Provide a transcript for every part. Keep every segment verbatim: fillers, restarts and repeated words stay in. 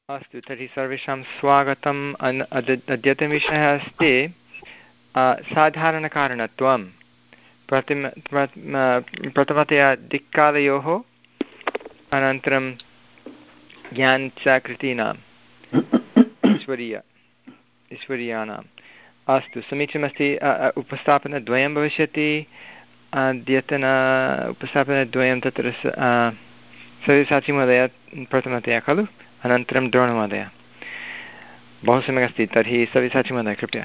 अस्तु, तर्हि सर्वेषां स्वागतम्। अन् अद्यतनविषयः अस्ति साधारणकारणत्वं। प्रथम प्रथमतया दिक्कालयोः, अनन्तरं ज्ञानच कृतीनाम् ईश्वरीय ईश्वरीयाणाम्। अस्तु, समीचीनमस्ति। उपस्थापनद्वयं भविष्यति। अद्यतन उपस्थापनद्वयं तत्र सव्यसाचीमहोदय प्रथमतया खलु, अनन्तरं द्रोणमहोदय। बहु सम्यक् अस्ति। तर्हि सव्यसाचीमहोदय कृपया।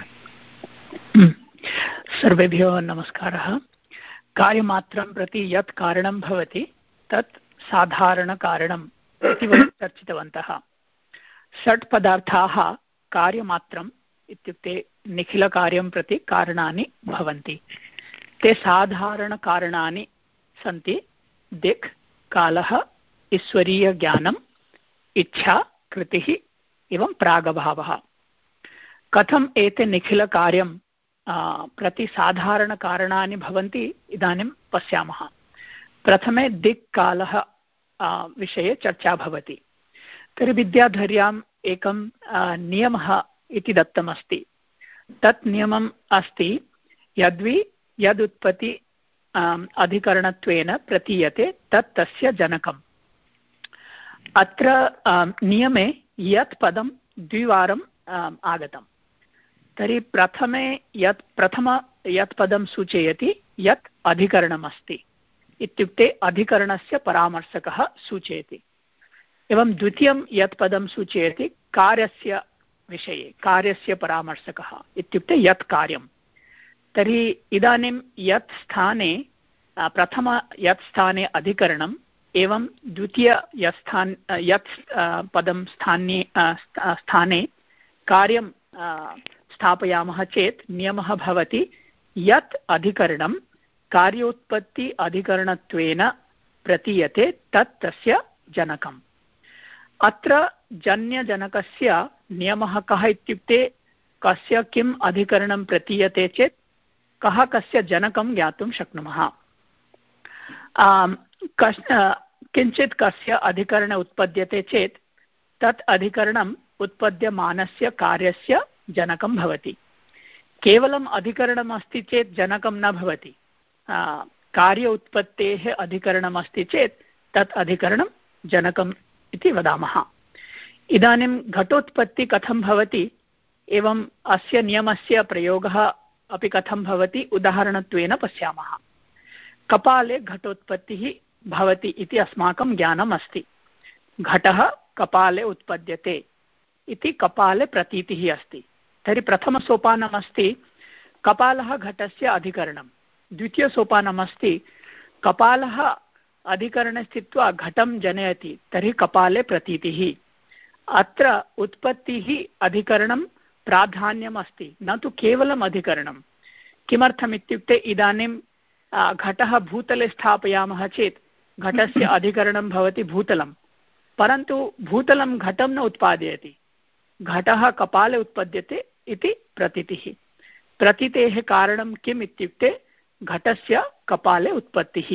सर्वेभ्यो नमस्कारः। कार्यमात्रं प्रति यत् कारणं भवति तत् साधारणकारणम् इति वयं चर्चितवन्तः। षट् पदार्थाः कार्यमात्रम् इत्युक्ते निखिलकार्यं प्रति कारणानि भवन्ति। ते साधारणकारणानि सन्ति। दिक्, कालः, ईश्वरीयज्ञानम्, इच्छा, कृतिः एवं प्रागभावः। कथम् एते निखिलकार्यं प्रति साधारणकारणानि भवन्ति इदानीं पश्यामः। प्रथमे दिक् कालः विषये चर्चा भवति। तर्हि विद्याधर्याम् एकं नियमः इति दत्तमस्ति। तत् नियमम् अस्ति, यद्वि यदुत्पत्ति अधिकरणत्वेन प्रतीयते तत् तस्य जनकम्। अत्र नियमे यत् पदं द्विवारम् आगतम्। तर्हि प्रथमे यत् प्रथम यत् पदं सूचयति यत् अधिकरणमस्ति, इत्युक्ते अधिकरणस्य परामर्शकः सूचयति। एवं द्वितीयं यत् पदं सूचयति कार्यस्य विषये, कार्यस्य परामर्शकः, इत्युक्ते यत् कार्यं। तर्हि इदानीं यत् स्थाने प्रथम यत् स्थाने अधिकरणम् एवं द्वितीय यत् स्थान यत् पदं स्थाने स्थाने कार्यं स्थापयामः चेत् नियमः भवति यत् अधिकरणं कार्योत्पत्ति अधिकरणत्वेन प्रतीयते तत् तस्य जनकम्। अत्र जन्यजनकस्य नियमः कः इत्युक्ते कस्य किम् अधिकरणं प्रतीयते चेत् कः कस्य जनकं ज्ञातुं शक्नुमः। कश् किञ्चित् कस्य अधिकरण उत्पद्यते चेत् तत् अधिकरणम् उत्पद्यमानस्य कार्यस्य जनकं भवति। केवलम् अधिकरणम् अस्ति चेत् जनकं न भवति। कार्य उत्पत्तेः अधिकरणम् अस्ति चेत् तत् अधिकरणं जनकम् इति वदामः। इदानीं घटोत्पत्ति कथं भवति एवम् अस्य नियमस्य प्रयोगः अपि कथं भवति उदाहरणत्वेन पश्यामः। कपाले घटोत्पत्तिः भवति इति अस्माकं ज्ञानम् अस्ति। घटः कपाले उत्पद्यते इति कपाले प्रतीतिः अस्ति। तर्हि प्रथमसोपानमस्ति कपालः घटस्य अधिकरणं। द्वितीयसोपानमस्ति कपालः अधिकरणे स्थित्वा घटं जनयति, तर्हि कपाले प्रतीतिः। अत्र उत्पत्तिः अधिकरणं प्राधान्यम् अस्ति, न तु केवलम् अधिकरणं। किमर्थमित्युक्ते इदानीं घटः भूतले स्थापयामः चेत् घटस्य अधिकरणं भवति भूतलं, परन्तु भूतलं घटं न उत्पादयति। घटः कपाले उत्पद्यते इति प्रतीतिः। प्रतीतेः कारणं किम् इत्युक्ते घटस्य कपाले उत्पत्तिः।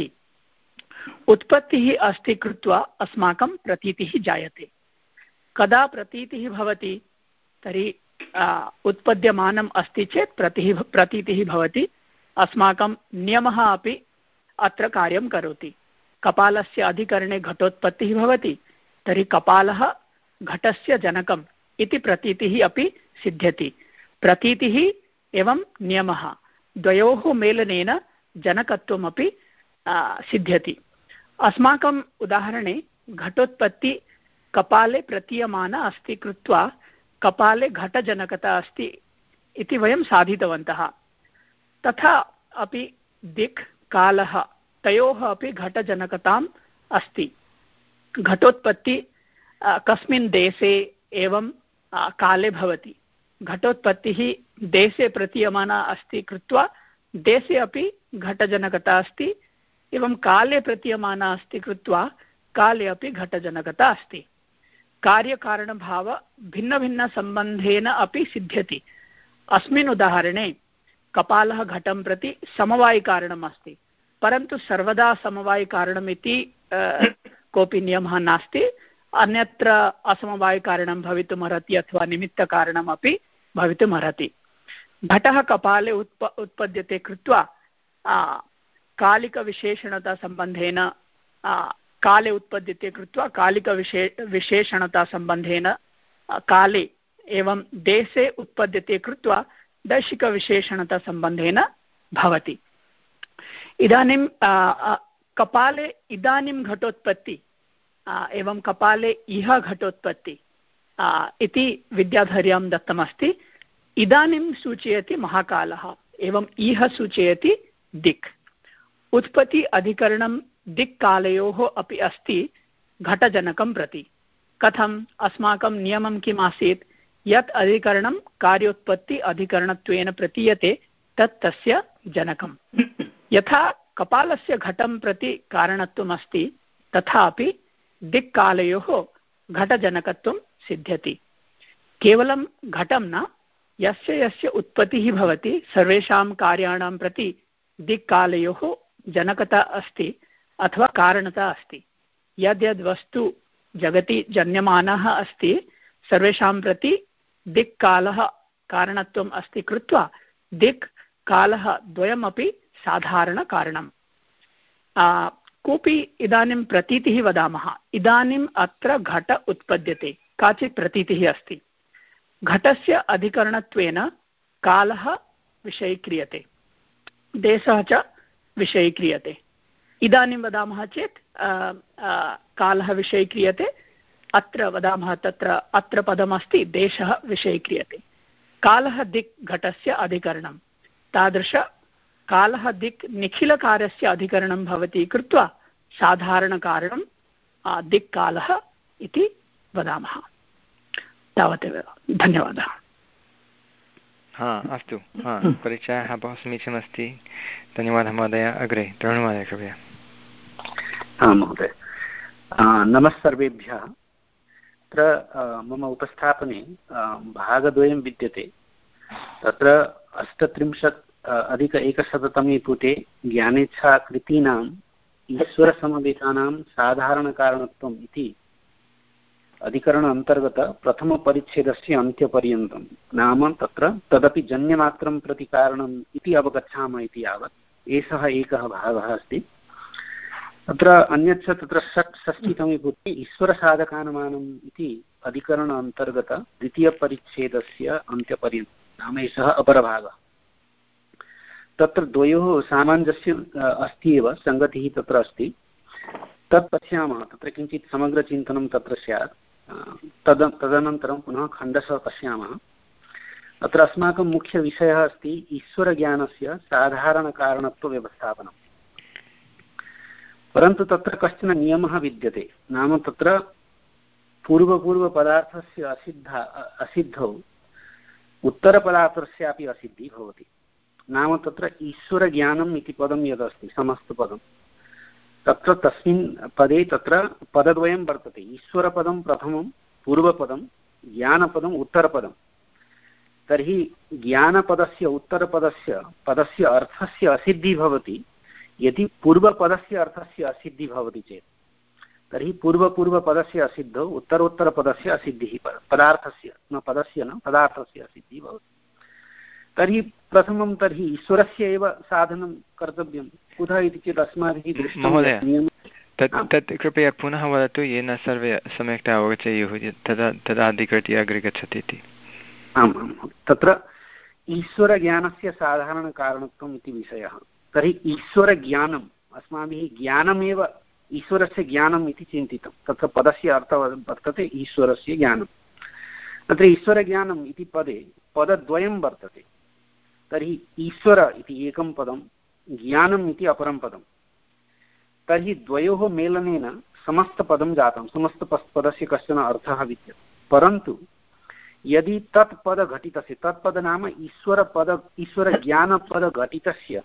उत्पत्तिः अस्ति कृत्वा अस्माकं प्रतीतिः जायते। कदा प्रतीतिः भवति? तर्हि उत्पद्यमानम् अस्ति चेत् प्रतीतिः प्रतीतिः भवति। अस्माकं नियमः अपि अत्र कार्यं करोति। कपालस्य अधिकरणे घटोत्पत्तिः भवति, तर्हि कपालः घटस्य जनकम् इति प्रतीतिः अपि सिद्ध्यति। प्रतीतिः एवं नियमः द्वयोः मेलनेन जनकत्वमपि सिद्ध्यति। अस्माकम् उदाहरणे घटोत्पत्ति कपाले प्रतीयमाना अस्ति कृत्वा कपाले घटजनकता अस्ति इति वयं साधितवन्तः। तथा अपि दिक् कालः तयोः अपि घटजनकताम् अस्ति। घटोत्पत्ति कस्मिन् देशे एवं काले भवति। घटोत्पत्तिः देशे प्रतीयमाना अस्ति कृत्वा देशे अपि घटजनकता अस्ति, एवं काले प्रतीयमाना अस्ति कृत्वा काले अपि घटजनकता अस्ति। कार्यकारणभाव भिन्नभिन्नसम्बन्धेन अपि सिद्ध्यति। अस्मिन् उदाहरणे कपालः घटं प्रति समवायिकारणम् अस्ति, परन्तु सर्वदा समवायिकारणमिति कोऽपि नियमः नास्ति। अन्यत्र असमवायकारणं भवितुमर्हति अथवा निमित्तकारणमपि भवितुमर्हति। घटः कपाले उत्प उत्पद्यते कृत्वा कालिकविशेषणतासम्बन्धेन काले उत्पद्यते कृत्वा कालिकविशे विशेषणतासम्बन्धेन काले एवं देशे उत्पद्यते कृत्वा दैशिकविशेषणतासम्बन्धेन भवति। इदानीं कपाले इदानीं घटोत्पत्ति एवं कपाले इह घटोत्पत्ति इति विद्याधर्यां दत्तमस्ति। इदानीं सूचयति महाकालः एवं इह सूचयति दिक्। उत्पत्ति अधिकरणं दिक्कालयोः अपि अस्ति घटजनकं प्रति। कथम्? अस्माकं नियमं किम् आसीत्? यत् अधिकरणं कार्योत्पत्ति अधिकरणत्वेन प्रतीयते तत् तस्य जनकम्। यथा कपालस्य घटं प्रति कारणत्वम् अस्ति तथापि दिक्कालयोः घटजनकत्वं सिद्ध्यति। केवलं घटं न, यस्य यस्य उत्पत्तिः भवति सर्वेषां कार्याणां प्रति दिक्कालयोः जनकता अस्ति अथवा कारणता अस्ति। यद्यद् वस्तु जगति जन्यमानः अस्ति सर्वेषां प्रति दिक्कालः कारणत्वम् अस्ति कृत्वा दिक् कालः द्वयमपि साधारणकारणम्। कोऽपि इदानीं प्रतीतिः वदामः। इदानीम् अत्र घट उत्पद्यते, काचित् प्रतीतिः अस्ति। घटस्य अधिकरणत्वेन कालः विषयीक्रियते, देशः च विषयीक्रियते। इदानीं वदामः चेत् कालः विषयीक्रियते, अत्र वदामः तत्र अत्र पदमस्ति देशः विषयीक्रियते। कालः दिक् घटस्य अधिकरणं, तादृश कालः दिक् निखिलकार्यस्य अधिकरणं भवति कृत्वा साधारणकारणं दिक्कालः इति वदामः। तावदेव। धन्यवादः। हा अस्तु, हा परिचयः बहु समीचीनमस्ति। धन्यवादः महोदय। अग्रे तरुणमहोदय कृपया। आं महोदय, नमः सर्वेभ्यः। तत्र मम उपस्थापने भागद्वयं विद्यते। तत्र अष्टत्रिंशत् अधिक एकशततमे पुटे ज्ञानेच्छाकृतीनाम् ईश्वरसमवेतानां साधारणकारणत्वम् इति अधिकरण अन्तर्गत प्रथमपरिच्छेदस्य अन्त्यपर्यन्तं, नाम तत्र तदपि जन्यमात्रं प्रति कारणम् इति अवगच्छामः इति यावत् एषः एकः भागः अस्ति। तत्र अन्यच्च तत्र षट्षष्टितमे पुटे ईश्वरसाधकानुमानम् इति अधिकरण अन्तर्गत द्वितीयपरिच्छेदस्य अन्त्यपर्यन्तं, नाम एषः अपरभागः। तत्र द्वयोः सामञ्जस्यम् अस्ति एव, सङ्गतिः तत्र अस्ति। तत् पश्यामः, तत्र किञ्चित् समग्रचिन्तनं तत्र स्यात्। तद तदनन्तरं पुनः खण्डशः पश्यामः। अत्र अस्माकं मुख्यविषयः अस्ति ईश्वरज्ञानस्य साधारणकारणत्वव्यवस्थापनम्। परन्तु तत्र कश्चन नियमः विद्यते, नाम तत्र पूर्वपूर्वपदार्थस्य असिद्ध असिद्धौ उत्तरपदार्थस्यापि असिद्धिः भवति। नाम तत्र ईश्वरज्ञानम् इति पदं यदस्ति समस्तपदं, तत्र तस्मिन् पदे तत्र पदद्वयं वर्तते। ईश्वरपदं प्रथमं पूर्वपदं, ज्ञानपदम् उत्तरपदं। तर्हि ज्ञानपदस्य उत्तरपदस्य पदस्य अर्थस्य असिद्धिः भवति यदि पूर्वपदस्य अर्थस्य असिद्धिः भवति चेत्। तर्हि पूर्वपूर्वपदस्य असिद्धौ उत्तरोत्तरपदस्य असिद्धिः पदार्थस्य न पदस्य न पदार्थस्य असिद्धिः भवति। तर्हि प्रथमं तर्हि ईश्वरस्य एव साधनं कर्तव्यं। कुतः इति चेत् अस्माभिः दृष्टं तत् तत् कृपया पुनः वदतु, येन सर्वे सम्यक्तया अवगच्छेयुः, तदा तदा अधिकृत्य अग्रे गच्छति इति। आम् आम्, तत्र ईश्वरज्ञानस्य साधारणकारणत्वम् इति विषयः। तर्हि ईश्वरज्ञानम्, अस्माभिः ज्ञानमेव ईश्वरस्य ज्ञानम् इति चिन्तितं। तत्र पदस्य अर्थः वर्तते ईश्वरस्य ज्ञानं। तत्र ईश्वरज्ञानम् इति पदे पदद्वयं वर्तते। तर्हि ईश्वर इति एकं पदं, ज्ञानम् इति अपरं पदं। तर्हि द्वयोः मेलनेन समस्तपदं जातं, समस्तपदस्य कश्चन अर्थः विद्यते। परन्तु यदि तत् पदघटितस्य, तत्पद नाम ईश्वरपद ईश्वरज्ञानपदघटितस्य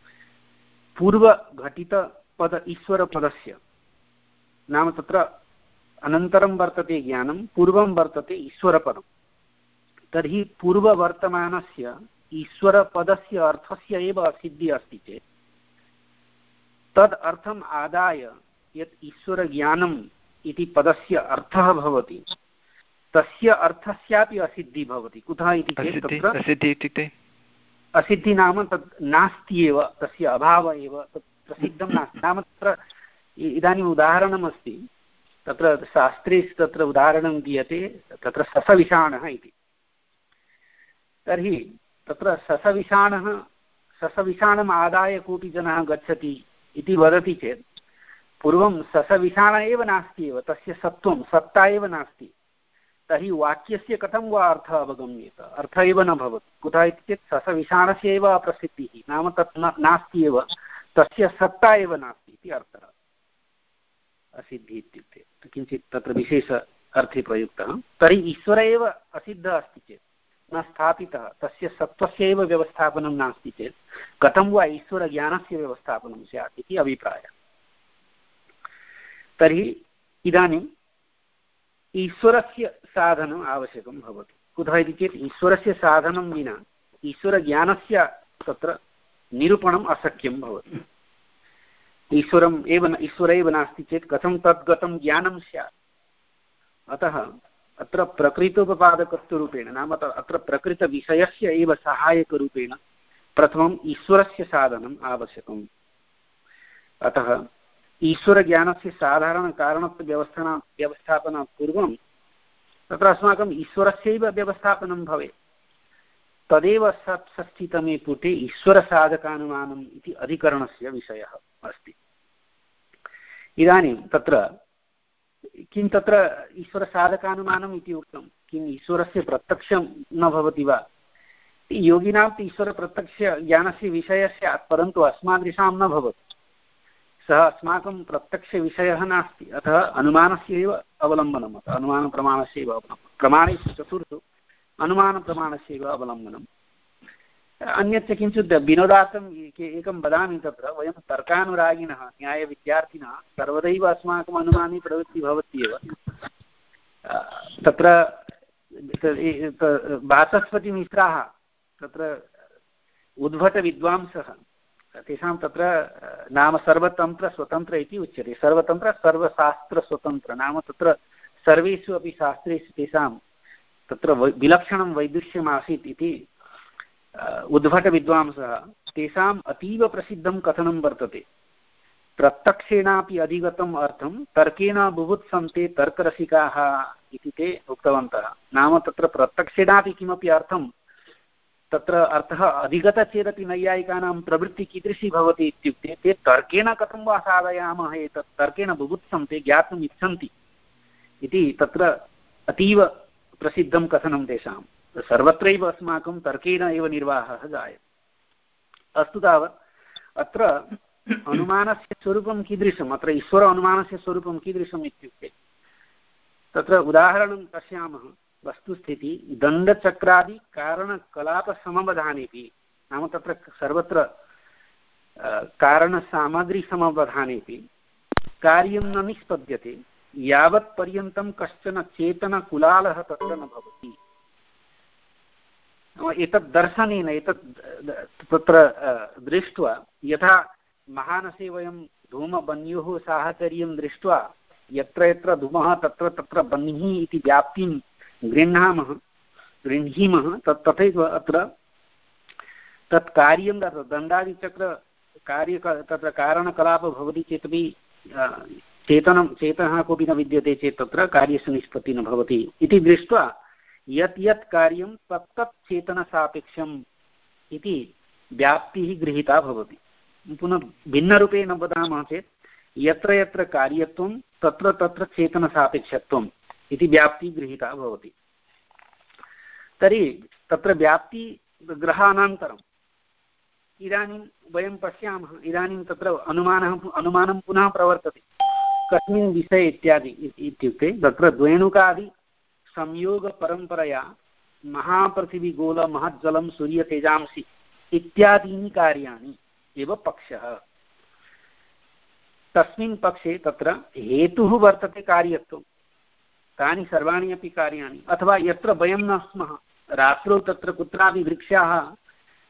पूर्वघटितपद ईश्वरपदस्य, नाम तत्र अनन्तरं वर्तते ज्ञानं, पूर्वं वर्तते ईश्वरपदं। तर्हि पूर्ववर्तमानस्य ईश्वरपदस्य अर्थस्य एव असिद्धिः अस्ति चेत् तद् अर्थम् आदाय यत् ईश्वरज्ञानम् इति पदस्य अर्थः भवति तस्य अर्थस्यापि असिद्धिः भवति। कुतः इति चेत् तत्र असिद्धिः इत्युक्ते असिद्धिः नाम तत् नास्ति एव, तस्य अभावः एव, तत् प्रसिद्धं नास्ति। नाम तत्र इदानीम् उदाहरणमस्ति, तत्र शास्त्रे तत्र उदाहरणं दीयते, तत्र ससविषाणः इति। तर्हि तत्र ससविषाणः ससविषाणम् आदाय कोऽपि जनः गच्छति इति वदति चेत् पूर्वं ससविषाणः एव नास्ति एव, तस्य सत्त्वं सत्ता एव नास्ति, तर्हि वाक्यस्य कथं वा अर्थः अवगम्येत? अर्थः एव न भवति। कुतः इति चेत् ससविषाणस्य एव अप्रसिद्धिः, नाम तत् नास्ति एव, तस्य सत्ता एव नास्ति इति अर्थः असिद्धिः इत्युक्ते। किञ्चित् तत्र विशेष अर्थे प्रयुक्तः। तर्हि ईश्वर एव असिद्धः अस्ति चेत्, न स्थापितः, तस्य सत्त्वस्य एव व्यवस्थापनं नास्ति चेत् कथं वा ईश्वरज्ञानस्य व्यवस्थापनं स्यात् इति अभिप्रायः। तर्हि इदानीम् ईश्वरस्य साधनम् आवश्यकं भवति। कुतः इति चेत् ईश्वरस्य साधनं विना ईश्वरज्ञानस्य तत्र निरूपणम् अशक्यं भवति। ईश्वरम् एव ईश्वर एव नास्ति चेत् कथं तद्गतं ज्ञानं स्यात्? अतः अत्र प्रकृतोपपादकत्वरूपेण, नाम अत्र प्रकृतविषयस्य एव सहायकरूपेण प्रथमम् ईश्वरस्य साधनम् आवश्यकम्। अतः ईश्वरज्ञानस्य साधारणकारणत्वव्यवस्था व्यवस्थापनात् पूर्वं तत्र अस्माकम् ईश्वरस्यैव व्यवस्थापनं भवेत्। तदेव षष्ठीतमे पुटे ईश्वरसाधकानुमानम् इति अधिकरणस्य विषयः अस्ति। इदानीं तत्र किं तत्र ईश्वरसाधकानुमानम् इति उक्तं, किम् ईश्वरस्य प्रत्यक्षं न भवति वा? योगिनां तु ईश्वरप्रत्यक्षज्ञानस्य विषयः स्यात्, परन्तु अस्मादृशां न भवति। सः अस्माकं प्रत्यक्षविषयः नास्ति, अतः अनुमानस्य एव अवलम्बनम्, अतः अनुमानप्रमाणस्य एव अवलम्बनं। प्रमाणेषु चतुर्षु अनुमानप्रमाणस्य एव अवलम्बनम्। अन्यच्च किञ्चित् विनोदार्थम् एकं वदामि, तत्र वयं तर्कानुरागिणः न्यायविद्यार्थिनः सर्वदैव अस्माकम् अनुमाने प्रवृत्तिः भवति एव। तत्र वाचस्पतिमिश्राः तत्र उद्भटविद्वांसः, तेषां तत्र नाम सर्वतन्त्रस्वतन्त्र इति उच्यते। सर्वतन्त्र सर्वशास्त्रस्वतन्त्र, नाम तत्र सर्वेषु अपि शास्त्रेषु तेषां तत्र विलक्षणं वैदुष्यम् आसीत् इति उद्भटविद्वांसः। तेषाम् अतीव प्रसिद्धं कथनं वर्तते, प्रत्यक्षेणापि अधिगतम् अर्थं तर्केण बुभुत्सन्ते तर्करसिकाः इति ते उक्तवन्तः। नाम तत्र प्रत्यक्षेणापि किमपि अर्थं तत्र अर्थः अधिगतचेदपि नैयायिकानां प्रवृत्तिः कीदृशी भवति इत्युक्ते ते तर्केण कथं वा साधयामः, एतत् तर्केण बुभुत्सन्ते, ज्ञातुम् इच्छन्ति इति तत्र अतीव प्रसिद्धं कथनं तेषां। सर्वत्रैव अस्माकं तर्केण एव निर्वाहः जायते। अस्तु तावत् अत्र अनुमानस्य स्वरूपं कीदृशम्, अत्र ईश्वर अनुमानस्य स्वरूपं कीदृशम् इत्युक्ते तत्र उदाहरणं पश्यामः। वस्तुस्थिति दण्डचक्रादि कारणकलापसमवधानेपि, नाम तत्र सर्वत्र कारणसामग्रीसमवधानेपि कार्यं न निष्पद्यते यावत्पर्यन्तं कश्चन चेतनकुलालः तत्र न भवति। एतत् दर्शनेन एतत् तत्र दृष्ट्वा, यथा महानसे वयं धूमबन्योः साहचर्यं दृष्ट्वा यत्र यत्र धूमः तत्र तत्र बह्निः इति व्याप्तिं गृह्णामः गृह्णीमः, तत् तथैव अत्र तत् कार्यं दण्डादिचक्र कार्य तत्र कारणकलापः भवति चेदपि चेतनं चेतनः कोऽपि न विद्यते चेत् तत्र कार्यस्य निष्पत्तिः न भवति इति दृष्ट्वा यत् यत् कार्यं तत्तत् चेतनसापेक्षम् इति व्याप्तिः गृहीता भवति। पुनः भिन्नरूपेण वदामः चेत् यत्र यत्र कार्यत्वं तत्र तत्र चेतनसापेक्षत्वम् इति व्याप्तिः गृहीता भवति। तर्हि तत्र व्याप्तिग्रहानन्तरम् इदानीं वयं पश्यामः, इदानीं तत्र अनुमानः अनुमानं पुनः प्रवर्तते। कस्मिन् विषये इत्यादि इत्युक्ते तत्र द्वेणुकादि संयोगपरम्परया महापृथिवीगोल महज्जलं सूर्यतेजांसि इत्यादीनि कार्याणि एव पक्षः। तस्मिन् पक्षे तत्र हेतुः वर्तते कार्यत्वं, तानि सर्वाणि अपि कार्याणि। अथवा यत्र वयं न स्मः, रात्रौ तत्र कुत्रापि वृक्षाः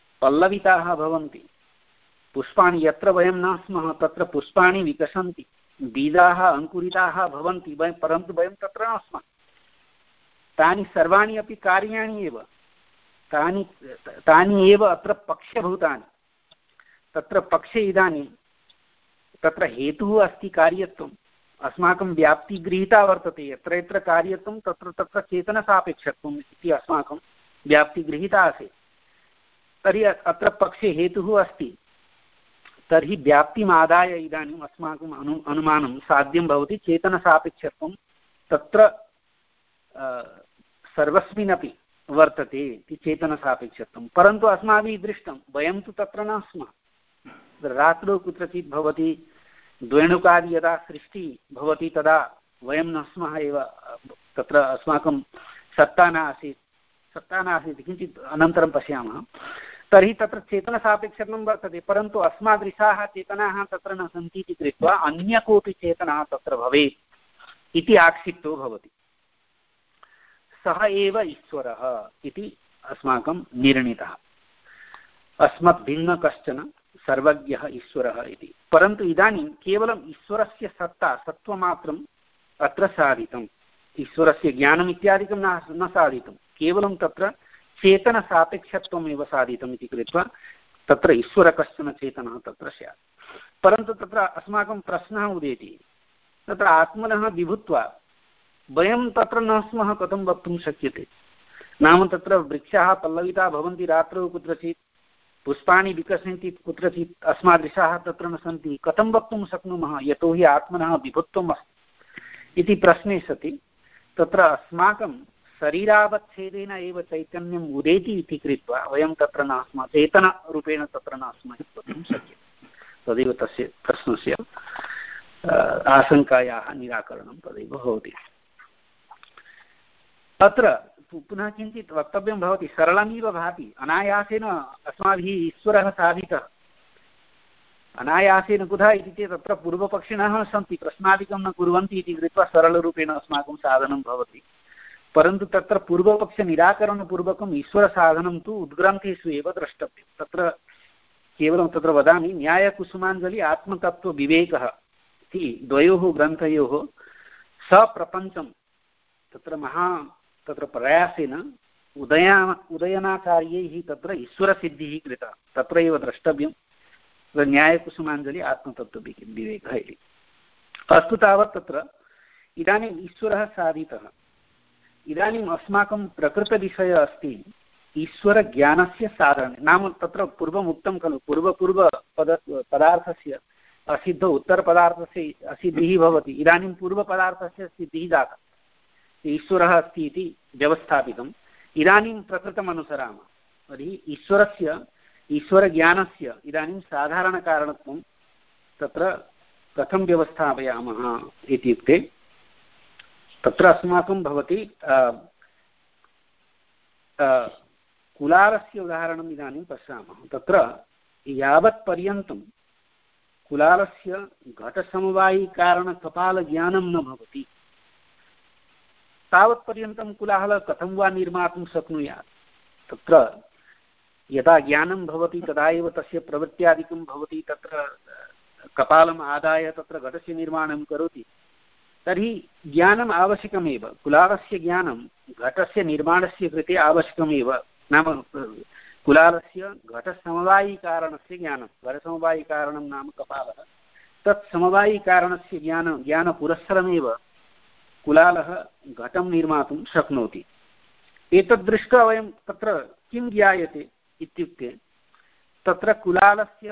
पल्लविताः भवन्ति, पुष्पाणि यत्र वयं न स्मः तत्र पुष्पाणि विकसन्ति, बीजाः अङ्कुरिताः भवन्ति, वयं परन्तु वयं तत्र न स्मः। तानि सर्वाणि अपि कार्याणि एव, तानि तानि एव अत्र पक्षभूतानि। तत्र पक्षे इदानीं तत्र हेतुः अस्ति कार्यत्वम्, अस्माकं व्याप्तिगृहीता वर्तते। यत्र यत्र कार्यत्वं तत्र तत्र चेतनसापेक्षत्वम् इति अस्माकं व्याप्तिगृहीता आसीत्। तर्हि अत्र पक्षे हेतुः अस्ति, तर्हि व्याप्तिमादाय इदानीम् अस्माकम् अनु अनुमानं साध्यं भवति। चेतनसापेक्षत्वं तत्र सर्वस्मिन्नपि वर्तते इति चेतनसापेक्षत्वं। परन्तु अस्माभिः दृष्टं, वयं तु तत्र न स्मः। रात्रौ कुत्रचित् भवति, द्वेणुकादि यदा सृष्टिः भवति तदा वयं न स्मः एव, तत्र अस्माकं सत्ता न आसीत् सत्ता न आसीत् किञ्चित् अनन्तरं पश्यामः। तर्हि तत्र चेतनसापेक्षत्वं वर्तते, परन्तु अस्मादृशाः चेतनाः तत्र न सन्ति इति कृत्वा अन्य कोऽपि चेतनः तत्र भवेत् इति आक्षिप्तो भवति। सः एव ईश्वरः इति अस्माकं निर्णीतः। अस्मद्भिन्न कश्चन सर्वज्ञः ईश्वरः इति। परन्तु इदानीं केवलम् ईश्वरस्य सत्ता सत्त्वमात्रम् अत्र साधितम्। ईश्वरस्य ज्ञानम् इत्यादिकं न न साधितं, केवलं तत्र चेतनसापेक्षत्वमेव साधितम् इति कृत्वा तत्र ईश्वरः कश्चन चेतनः तत्र स्यात्। परन्तु तत्र अस्माकं प्रश्नः उदेति, तत्र आत्मनः विभुत्वा वयं तत्र न स्मः कथं वक्तुं शक्यते? नाम तत्र वृक्षाः पल्लविताः भवन्ति रात्रौ कुत्रचित्, पुष्पाणि विकसन्ति कुत्रचित्, अस्मादृशाः तत्र न सन्ति, कथं वक्तुं शक्नुमः? यतोहि आत्मनः विभुत्वम् अस्ति इति प्रश्ने सति तत्र अस्माकं शरीरावच्छेदेन एव चैतन्यम् उदेति इति कृत्वा वयं तत्र न स्मः, चेतनरूपेण तत्र न स्मः वक्तुं शक्यते। तदेव तस्य प्रश्नस्य आशङ्कायाः निराकरणं तदेव भवति। अत्र पुनः किञ्चित् वक्तव्यं भवति, सरलमिव भाति। अनायासेन अस्माभिः ईश्वरः साधितः, अनायासेन कुतः इति चेत् तत्र पूर्वपक्षिणः सन्ति, प्रश्नादिकं न कुर्वन्ति इति कृत्वा सरलरूपेण अस्माकं साधनं भवति। परन्तु तत्र पूर्वपक्षनिराकरणपूर्वकम् ईश्वरसाधनं तु उद्ग्रन्थेषु एव द्रष्टव्यं। तत्र केवलं तत्र वदामि, न्यायकुसुमाञ्जलि आत्मतत्त्वविवेकः इति द्वयोः ग्रन्थयोः सप्रपञ्चं तत्र महा तत्र प्रयासेन उदया उदयनाचार्यैः तत्र ईश्वरसिद्धिः कृता, तत्र एव द्रष्टव्यं। न्यायकुसुमाञ्जलि आत्मतत्त्वविवेकः इति। अस्तु, तावत् तत्र इदानीम् ईश्वरः साधितः। इदानीम् अस्माकं प्रकृतविषयः अस्ति ईश्वरज्ञानस्य साधने। नाम तत्र पूर्वम् उक्तं खलु, पूर्वपूर्वपद पदार्थस्य असिद्धौ उत्तरपदार्थस्य असिद्धिः भवति। इदानीं पूर्वपदार्थस्य सिद्धिः जाता, ईश्वरः अस्ति इति व्यवस्थापितम्। इदानीं प्रकृतम् अनुसरामः। तर्हि ईश्वरस्य ईश्वरज्ञानस्य इदानीं साधारणकारणत्वं तत्र कथं व्यवस्थापयामः इत्युक्ते तत्र अस्माकं भवति कुलालस्य उदाहरणम् इदानीं पश्यामः। तत्र यावत्पर्यन्तं कुलालस्य घटसमवायिकारणकपालज्ञानं न भवति तावत्पर्यन्तं कुलाहलः कथं वा निर्मातुं शक्नुयात्? तत्र यदा ज्ञानं भवति तदा एव तस्य प्रवृत्त्यादिकं भवति, तत्र कपालम् आदाय तत्र घटस्य निर्माणं करोति। तर्हि ज्ञानम् आवश्यकमेव, कुलालस्य ज्ञानं घटस्य निर्माणस्य कृते आवश्यकमेव। नाम कुलालस्य घटसमवायिकारणस्य ज्ञानं, घटसमवायिकारणं नाम कपालः, तत् समवायिकारणस्य ज्ञान ज्ञानपुरस्सरमेव कुलालः घटं निर्मातुं शक्नोति। एतद् दृष्ट्वा वयं तत्र किं ज्ञायते इत्युक्ते तत्र कुलालस्य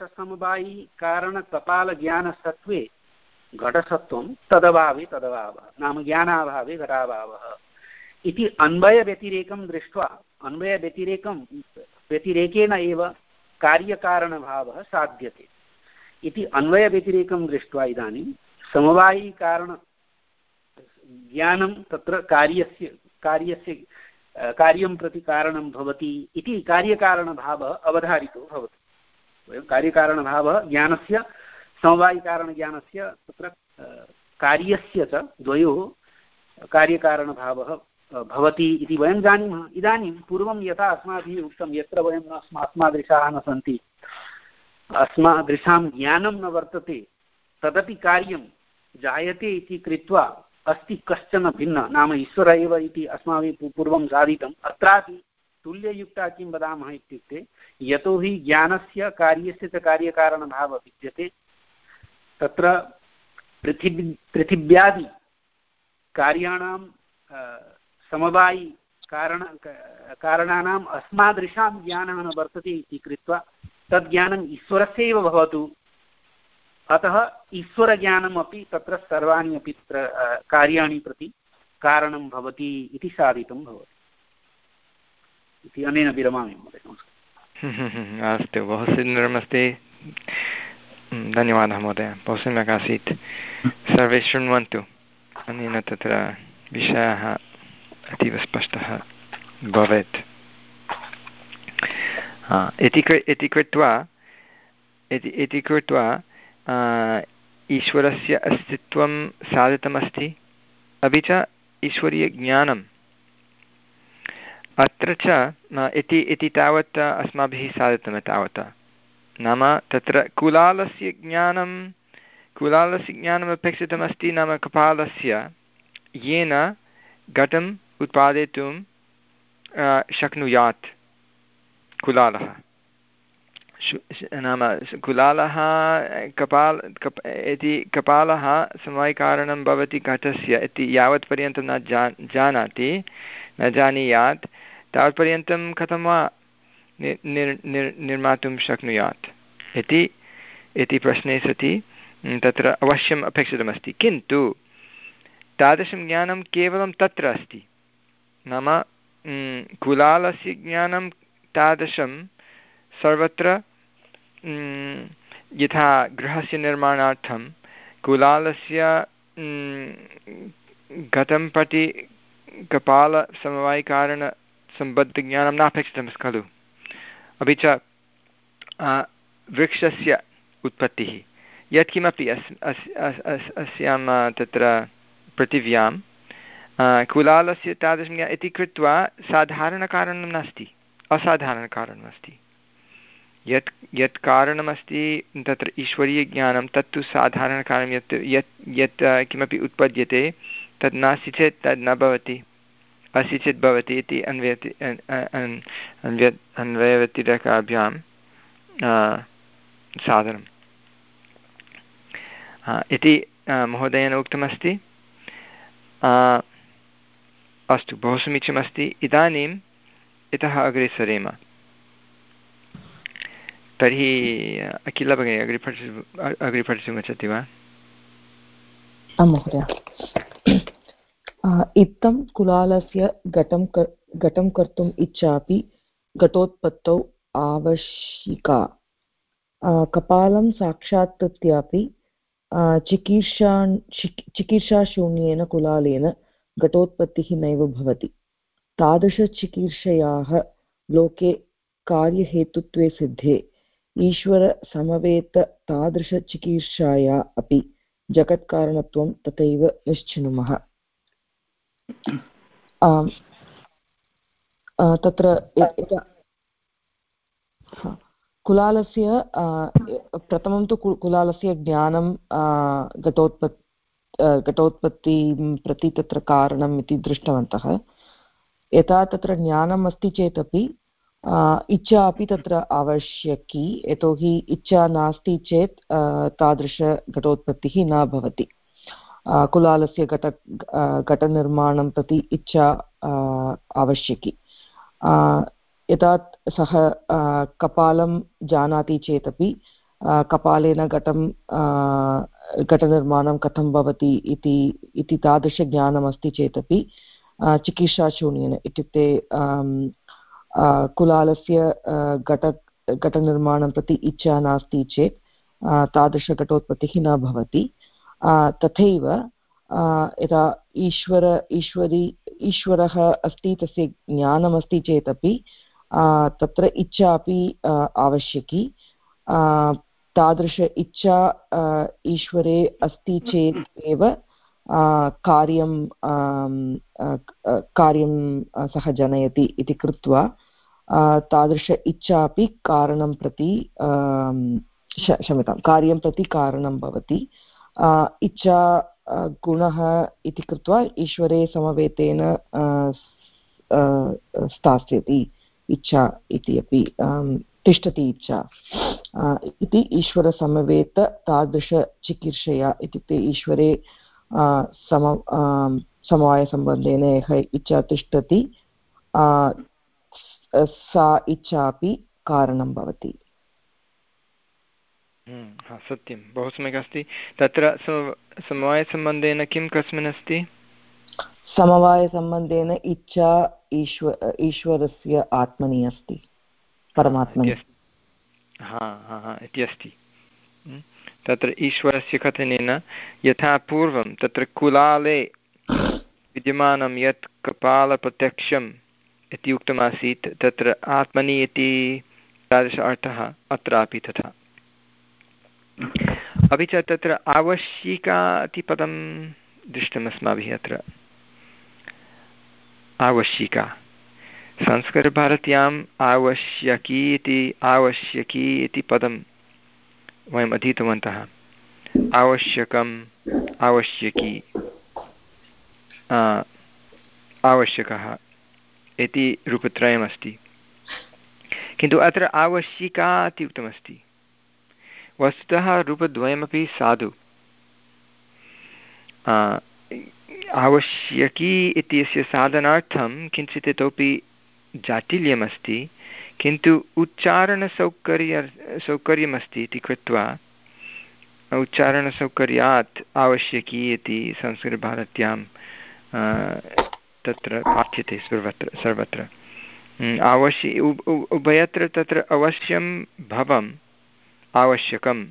घटसमवायिकारणकपालज्ञानसत्त्वे घटसत्त्वं तदभावे तदभावः, नाम ज्ञानाभावे घटाभावः इति अन्वयव्यतिरेकं दृष्ट्वा, अन्वयव्यतिरेकं व्यतिरेकेण एव कार्यकारणभावः साध्यते इति अन्वयव्यतिरेकं दृष्ट्वा इदानीं समवायिकारण ज्ञानं तत्र कार्यस्य कार्यस्य कार्यं प्रति कारणं भवति इति कार्यकारणभावः अवधारितो भवति। वयं कार्यकारणभावः ज्ञानस्य समवायिकारणज्ञानस्य तत्र कार्यस्य च द्वयोः कार्यकारणभावः भवति इति वयं जानीमः। इदानीं पूर्वं यथा अस्माभिः उक्तं, यत्र वयं न अस्मादृशाः न सन्ति, अस्मादृशां ज्ञानं न वर्तते, तदपि कार्यं जायते इति कृत्वा अस्ति कश्चन भिन्न नाम ईश्वर एव इति अस्माभिः पूर्वं साधितम्। अत्रापि तुल्ययुक्ता किं वदामः इत्युक्ते यतोहि ज्ञानस्य कार्यस्य च कार्यकारणभावः विद्यते तत्र पृथिवी पृथिव्यादि कार्याणां समवायि कारण कारणानाम् अस्मादृशां ज्ञानः न वर्तते इति कृत्वा तद्ज्ञानम् ईश्वरस्यैव भवतु। अतः ईश्वरज्ञानमपि तत्र सर्वाणि अपि तत्र कार्याणि प्रति कारणं भवति इति साधितं भवति इति अनेन विरमामि महोदय। अस्तु, बहु सुन्दरमस्ति, धन्यवादः महोदय, बहु सम्यक् आसीत्। सर्वे शृण्वन्तु, अनेन तत्र विषयः अतीव स्पष्टः भवेत्। इति कृत्वा इति कृत्वा ईश्वरस्य अस्तित्वं साधितमस्ति, अपि च ईश्वरीयज्ञानम् अत्र च इति इति तावत् अस्माभिः साधितं तावत्। नाम तत्र कुलालस्य ज्ञानं कुलालस्य ज्ञानम् अपेक्षितमस्ति, नाम कपालस्य, येन घटम् उत्पादयितुं शक्नुयात् कुलालः। नाम कुलालः कपाल कप इति कपालः समवायिकारणं भवति घटस्य इति यावत्पर्यन्तं न जा जानाति न जानीयात् तावत्पर्यन्तं कथं वा निर् निर् निर्मातुं शक्नुयात् इति इति प्रश्ने सति तत्र अवश्यम् अपेक्षितमस्ति। किन्तु तादृशं ज्ञानं केवलं तत्र अस्ति, नाम कुलालस्य ज्ञानं तादृशं सर्वत्र यथा गृहस्य निर्माणार्थं कुलालस्य घटं प्रति कपालसमवायिकारणसम्बद्धज्ञानं नापेक्षितं खलु। अपि च वृक्षस्य उत्पत्तिः यत्किमपि अस् अस् अस्यां तत्र पृथिव्यां कुलालस्य तादृशं इति कृत्वा साधारणकारणं नास्ति, असाधारणकारणमस्ति। यत् यत् कारणमस्ति तत्र ईश्वरीयज्ञानं तत्तु साधारणकारणं। यत् यत् यत् किमपि उत्पद्यते तद् नास्ति चेत् तद् न भवति, अस्ति चेत् भवति इति अन्वयति अन्वय अन्वयव्यतिरेकाभ्यां साधनम् इति महोदयेन उक्तमस्ति। अस्तु, बहु समीचीनमस्ति। इदानीम् इतः अग्रे सरेम। तर्हि अखिल भगिनी अग्रे पठितुम् अग्रे पठितुमिच्छति वा? आं महोदय। इत्थं कुलालस्य घटं घटं कर्तुम् इच्छापि घटोत्पत्तौ आवश्यका। कपालं साक्षात्कृत्यापि चिकीर्षा चिकीर्षाशून्येन कुलालेन घटोत्पत्तिः नैव भवति। तादृशचिकीर्षयाः लोके कार्यहेतुत्वे सिद्धे ईश्वरसमवेत तादृशचिकीर्षाया अपि जगत्कारणत्वं तथैव निश्चिनुमः। तत्र कुलालस्य प्रथमं तु कुलालस्य ज्ञानं घटोत्पत् घटोत्पत्तिं प्रति तत्र कारणम् इति दृष्टवन्तः। यथा तत्र ज्ञानम् अस्ति चेदपि इच्छा अपि तत्र आवश्यकी, यतोहि इच्छा नास्ति चेत् तादृशघटोत्पत्तिः न भवति। कुलालस्य घट घटनिर्माणं प्रति इच्छा आवश्यकी। यथा सः कपालं जानाति चेदपि कपालेन घटं घटनिर्माणं कथं भवति इति इति तादृशज्ञानमस्ति चेदपि चिकीर्षाशून्येन इत्युक्ते कुलालस्य घट घटनिर्माणं प्रति इच्छा नास्ति चेत् तादृशघटोत्पत्तिः न भवति। तथैव यथा ईश्वर ईश्वरी ईश्वरः अस्ति, तस्य ज्ञानमस्ति चेदपि तत्र इच्छा अपि आवश्यकी। तादृश इच्छा ईश्वरे अस्ति चेत् एव कार्यं कार्यं सः जनयति इति कृत्वा तादृश इच्छा अपि कारणं प्रति क्षम्यतां कार्यं प्रति कारणं भवति। इच्छा गुणः इति कृत्वा ईश्वरे समवेतेन स्थास्यति इच्छा इति अपि तिष्ठति इच्छा इति ईश्वरसमवेत तादृशचिकीर्षया इत्युक्ते ईश्वरे सम समवायसम्बन्धेन यः इच्छा तिष्ठति सा इच्छा अपि कारणं भवति। सत्यं, बहु सम्यक् अस्ति। तत्र समवायसम्बन्धेन किं कस्मिन् अस्ति? समवायसम्बन्धेन इच्छा ईश्वर ईश्वरस्य आत्मनि अस्ति, परमात्मनि। हा हा हा इति अस्ति। तत्र ईश्वरस्य कथनेन यथा पूर्वं तत्र कुलाले विद्यमानं यत् कपालप्रत्यक्षम् इति उक्तमासीत्, तत्र आत्मनि इति तादृश अर्थः अत्रापि तथा। अपि च तत्र आवश्यिका इति पदं दृष्टम् अस्माभिः। अत्र आवश्यिका संस्कृतभारत्याम् आवश्यकी इति आवश्यकी इति पदं वयम् अधीतवन्तः। आवश्यकम्, आवश्यकी, आवश्यकः इति रूपत्रयमस्ति, किन्तु अत्र आवश्यिका इति उक्तमस्ति। वस्तुतः रूपद्वयमपि साधु। आवश्यकी इत्यस्य साधनार्थं किञ्चित् इतोपि जाटिल्यमस्ति, किन्तु उच्चारणसौकर्य सौकर्यमस्ति इति कृत्वा उच्चारणसौकर्यात् आवश्यकी इति संस्कृतभारत्यां तत्र पाठ्यते सर्वत्र सर्वत्र। आवश्य उभयत्र तत्र अवश्यं भवम् आवश्यकम्,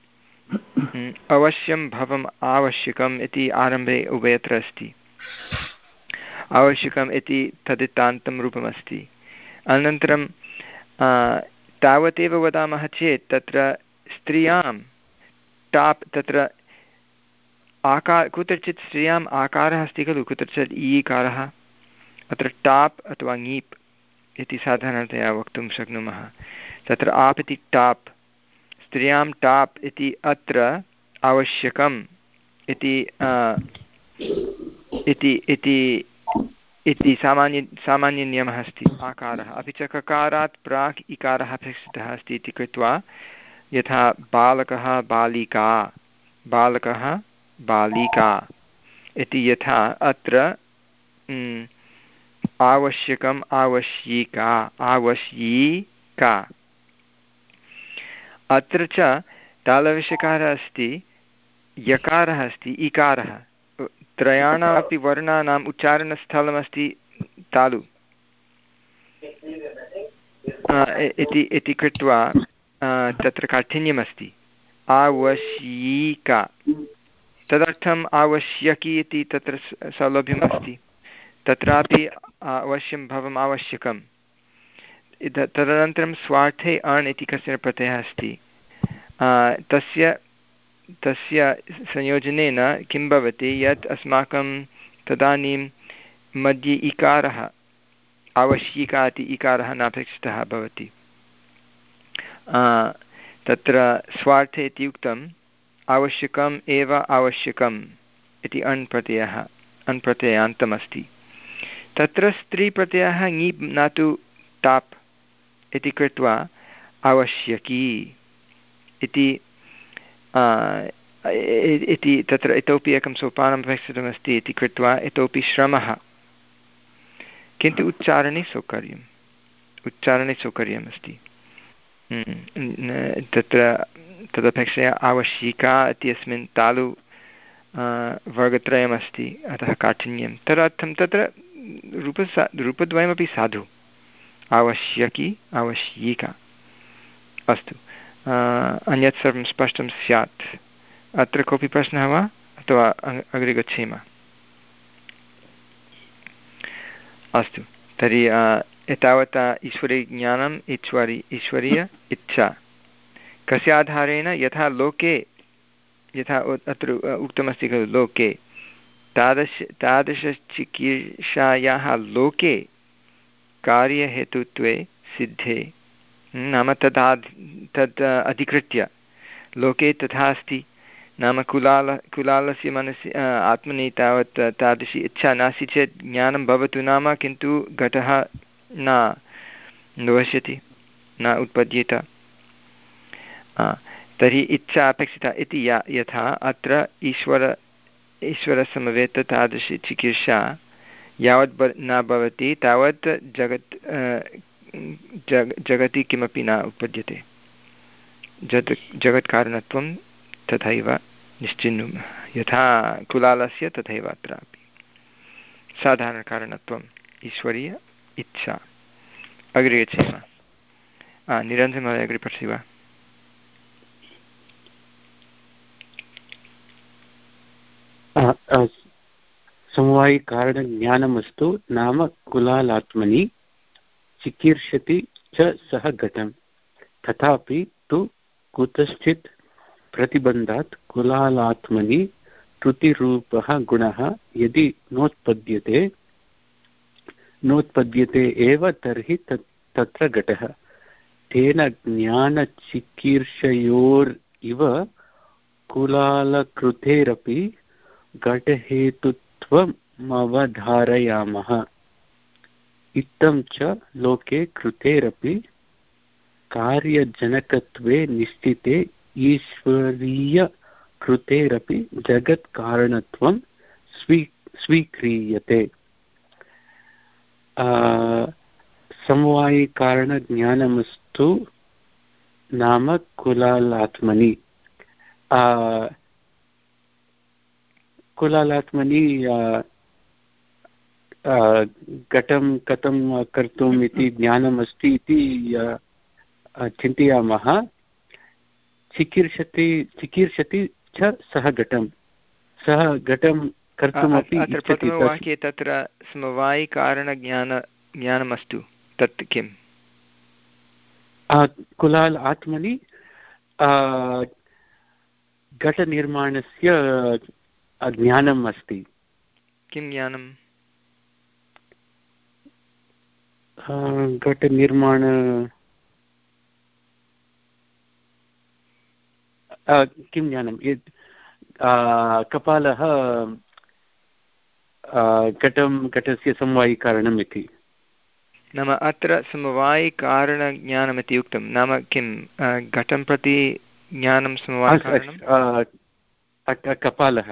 अवश्यं भवम् आवश्यकम् इति आरम्भे उभयत्र अस्ति। आवश्यकम् इति तदितान्तं रूपमस्ति। अनन्तरं तावदेव वदामः चेत् तत्र स्त्रियां टाप् तत्र आकार कुत्रचित् स्त्रियाम् आकारः अस्ति खलु, कुत्रचित् ईकारः, अत्र टाप् अथवा ङीप् इति साधारणतया वक्तुं शक्नुमः। तत्र आप् इति टाप्, स्त्रियां टाप् इति अत्र आवश्यकम् इति इति इति सामान्य सामान्यनियमः अस्ति आकारः। अपि च ककारात् प्राक् इकारः अपेक्षितः अस्ति इति कृत्वा यथा बालकः बालिका, बालकः बालिका इति यथा अत्र आवश्यकम् आवश्यिका, आवश्यिका। अत्र च तालव्यषकारः अस्ति, यकारः अस्ति, इकारः। त्रयाणामपि वर्णानाम् उच्चारणस्थलमस्ति तालु इति इति कृत्वा तत्र काठिन्यमस्ति। आवश्यिका तदर्थम् आवश्यकी इति तत्र सौलभ्यमस्ति। तत्रापि अवश्यं भवम् आवश्यकम्। तदनन्तरं स्वार्थे अण् इति कश्चन प्रत्ययः अस्ति। तस्य तस्य संयोजनेन किं भवति यत् अस्माकं तदानीं मध्ये इकारः आवश्यिका इति इकारः नापेक्षितः भवति। तत्र स्वार्थे इति उक्तम्, आवश्यकम् एव आवश्यकम् इति अण् प्रत्ययः, अण् प्रत्ययान्तमस्ति। तत्र स्त्रीप्रत्ययः ङीप् न तु टाप् इति कृत्वा आवश्यकी इति इति तत्र इतोपि एकं सोपानम् अपेक्षितमस्ति इति कृत्वा इतोपि श्रमः, किन्तु उच्चारणे सौकर्यम्, उच्चारणे सौकर्यम् अस्ति। तत्र तदपेक्षया आवश्यिका इत्यस्मिन् तालु वर्गत्रयमस्ति, अतः काठिन्यं। तदर्थं तत्र रूपसा रूपद्वयमपि साधु, आवश्यकी आवश्यिका। अस्तु, अन्यत् सर्वं स्पष्टं स्यात्। अत्र कोऽपि प्रश्नः वा अथवा अग्रे गच्छेम? अस्तु, तर्हि एतावता ईश्वरे ज्ञानम् ईश्वरी ईश्वरीय इच्छा कस्य आधारेण, यथा लोके, यथा अत्र उक्तमस्ति खलु लोके, तादृश तादृशचिकीर्षायाः लोके कार्यहेतुत्वे सिद्धे, नाम तदा तद् अधिकृत्य लोके तथा अस्ति, नाम कुलाल कुलालस्य मनसि आत्मनि तावत् तादृशी इच्छा नास्ति चेत् ज्ञानं भवतु नाम किन्तु घटः न भविष्यति, न उत्पद्येत। तर्हि इच्छा अपेक्षिता इति या यथा अत्र ईश्वर ईश्वरसमवेत तादृशी चिकीर्षा यावत् न भवति तावत् जगत् जग जगति किमपि न उत्पद्यते। जगत् जगत्कारणत्वं तथैव निश्चिन्नु यथा कुलालस्य तथैव अत्रापि साधारणकारणत्वम् ईश्वरीय इच्छा। अग्रे गच्छेम। निरञ्जनमहोदय अग्रे पठति वा? समवायिकारणज्ञानमस्तु नाम कुलालात्मनि चिकीर्षति च सः घटं तथापि तु कुतश्चित् प्रतिबन्धात् कुलालात्मनि कृतिरूपः गुणः यदि नोत्पद्यते नोत्पद्यते एव तर्हि तत् तत्र घटः। तेन ज्ञानचिकीर्षयोर् इव कुलालकृतेरपि घटहेतुत्वमवधारयामः। इत्थं च लोके कृतेरपि कार्यजनकत्वे निश्चिते ईश्वरीयकृतेरपि जगत्कारणत्वं स्वी स्वीक्रियते। समवायिकारणज्ञानमस्तु नाम कुलालात्मनि। कुलालात्मनि घटं कथं कर्तुम् इति ज्ञानमस्ति इति चिन्तयामः। चिकीर्षति चिकीर्षति च सः घटं सः घटं कर्तुमपि अत्र प्रथमवाक्ये तत्र समवायिकारणज्ञान ज्ञानमस्तु तत् किम्? कुलाल आत्मनि घटनिर्माणस्य ज्ञानम् अस्ति। किं ज्ञानं? घटनिर्माण किं ज्ञानं? कपालः घटं घटस्य समवायिकारणम् इति। नाम अत्र समवायिकारणज्ञानमिति उक्तं नाम किं घटं प्रति ज्ञानं समवायिकारणं? कपालः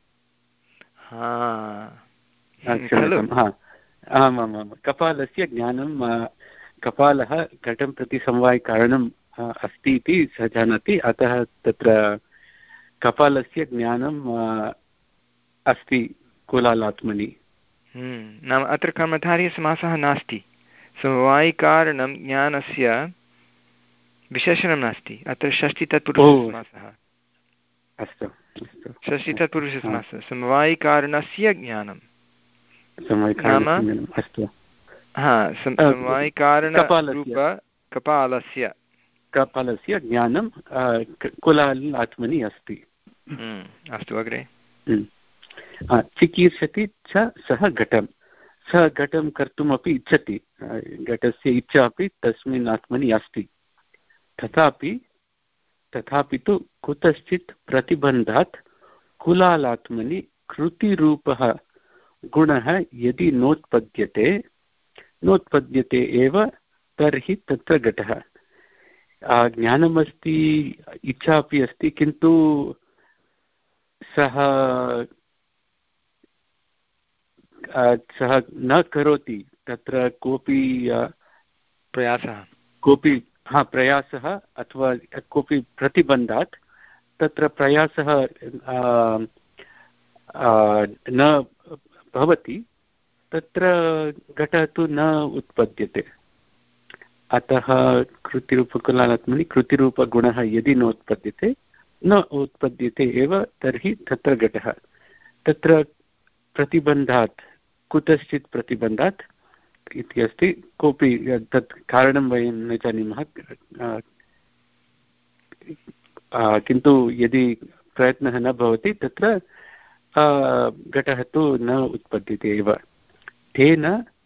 आमामां कपालस्य ज्ञानं कपालः घटं प्रति समवायिकारणम् अस्ति इति सः जानाति। अतः तत्र कपालस्य ज्ञानम् अस्ति कुलालात्मनि। नाम अत्र कर्मधारयसमासः नास्ति। समवायिकारणं ज्ञानस्य विशेषणं नास्ति। अत्र षष्ठीतत्पुरुषसमासः। अस्तु षष्ठीतत्पुरुषसमासः समवायिकारणस्य ज्ञानं नाम समवायिकारणरूप कपालस्य कपालस्य ज्ञानं कुलालात्मनि अस्ति। अस्तु अग्रे। चिकीर्षति च सः घटं सः घटं कर्तुमपि इच्छति। घटस्य इच्छा अपि तस्मिन् आत्मनि अस्ति। तथापि तथापि तु कुतश्चित् प्रतिबन्धात् कुलालात्मनि कृतिरूपः गुणः यदि नोत्पद्यते नोत्पद्यते एव तर्हि तत्र घटः। ज्ञानमस्ति, इच्छा अपि अस्ति, किन्तु सः सः न करोति। तत्र कोऽपि प्रयासः कोऽपि हा प्रयासः अथवा कोऽपि प्रतिबन्धात् तत्र प्रयासः न भवति, तत्र घटः तु न उत्पद्यते। अतः कृतिरूपकुलालात्मनि कृतिरूपगुणः यदि न उत्पद्यते न उत्पद्यते एव तर्हि तत्र घटः। तत्र प्रतिबन्धात् कुतश्चित् प्रतिबन्धात् इति अस्ति। कोऽपि तत् कारणं वयं न जानीमः, किन्तु यदि प्रयत्नः न भवति तत्र घटः तु न उत्पद्यते एव। तेन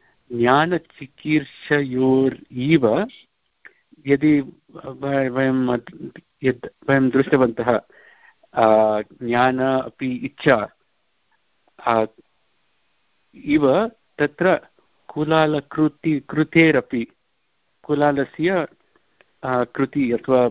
ज्ञानचिकीर्षयोरिव यदि वयं यद् वयं दृष्टवन्तः ज्ञान अपि इच्छा इव तत्र कुलालकृति कृतेरपि कुलालस्य कृति अथवा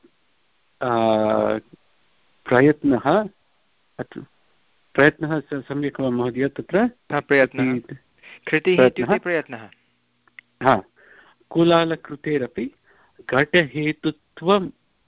प्रयत्नः प्रयत्नः सम्यक् वा महोदय तत्र प्रयत्नः कृतिः इत्युक्ते प्रयत्नः हा कुलालकृतेरपि घटहेतुत्वम्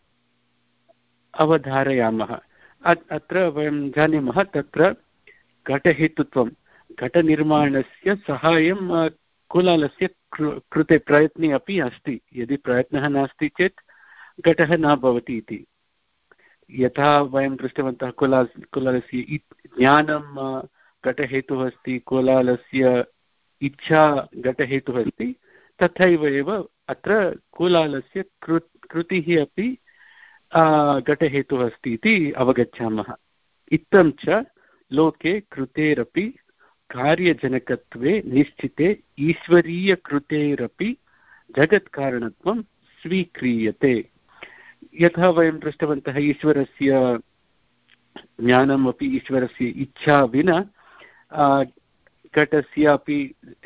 अवधारयामः। अत्र वयं जानीमः तत्र घटहेतुत्वं घटनिर्माणस्य सहायं कुलालस्य कृते प्रयत्ने अपि अस्ति। यदि प्रयत्नः नास्ति चेत् घटः न भवति इति। यथा वयं दृष्टवन्तः कुला कुलालस्य ज्ञानं घटहेतुः अस्ति, कुलालस्य इच्छा घटहेतुः अस्ति, तथैव एव अत्र कुलालस्य कृ कृतिः अपि घटहेतुः अस्ति इति अवगच्छामः। इत्थं च लोके कृतेरपि कार्यजनकत्वे निश्चिते ईश्वरीयकृतेरपि जगत्कारणत्वं स्वीक्रियते। यथा वयं दृष्टवन्तः ईश्वरस्य ज्ञानम् अपि ईश्वरस्य इच्छा विना घटस्यापि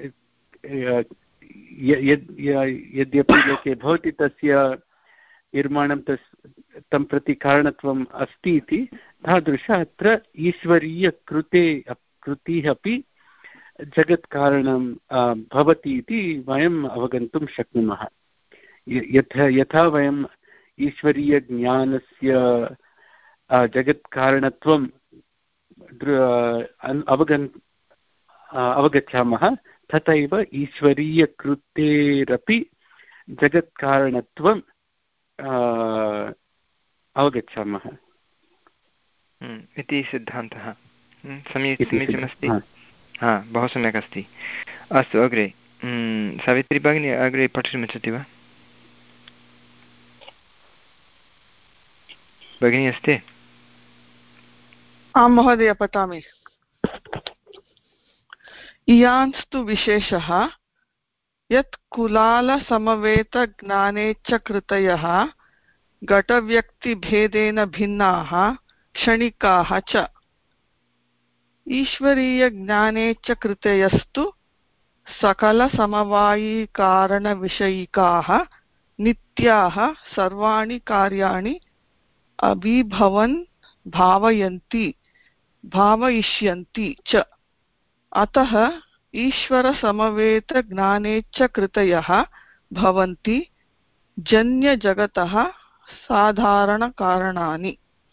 यद्यपि लोके भवति तस्य निर्माणं तस् तं प्रति कारणत्वम् अस्ति इति तादृश अत्र ईश्वरीयकृते कृतिः अपि जगत्कारणं भवति इति वयम् अवगन्तुं शक्नुमः। यथा यथा वयम् ईश्वरीयज्ञानस्य जगत्कारणत्वं अवगन् अवगच्छामः तथैव ईश्वरीयकृतेरपि जगत्कारणत्वं अवगच्छामः इति सिद्धान्तः। समीचीनं समीचीनमस्ति। हा बहु सम्यक् अस्ति। अस्तु अग्रे सावित्री भगिनी अग्रे पठितुमिच्छति वा? भगिनी अस्ति? आं महोदय पठामि। इयांस्तु विशेषः यत् कुलालसमवेतज्ञाने च कृतयः घटव्यक्तिभेदेन भिन्नाः क्षणिकाः च। ईश्वरीयज्ञाने च कृतयस्तु सकलसमवायिकारणविषयिकाः नित्याः सर्वाणि कार्याणि अभिभवन् भावयन्ति भावयिष्यन्ति च। अतः ईश्वरसमवेतज्ञाने च कृतयः भवन्ति जन्यजगतः साधारणकारणानि।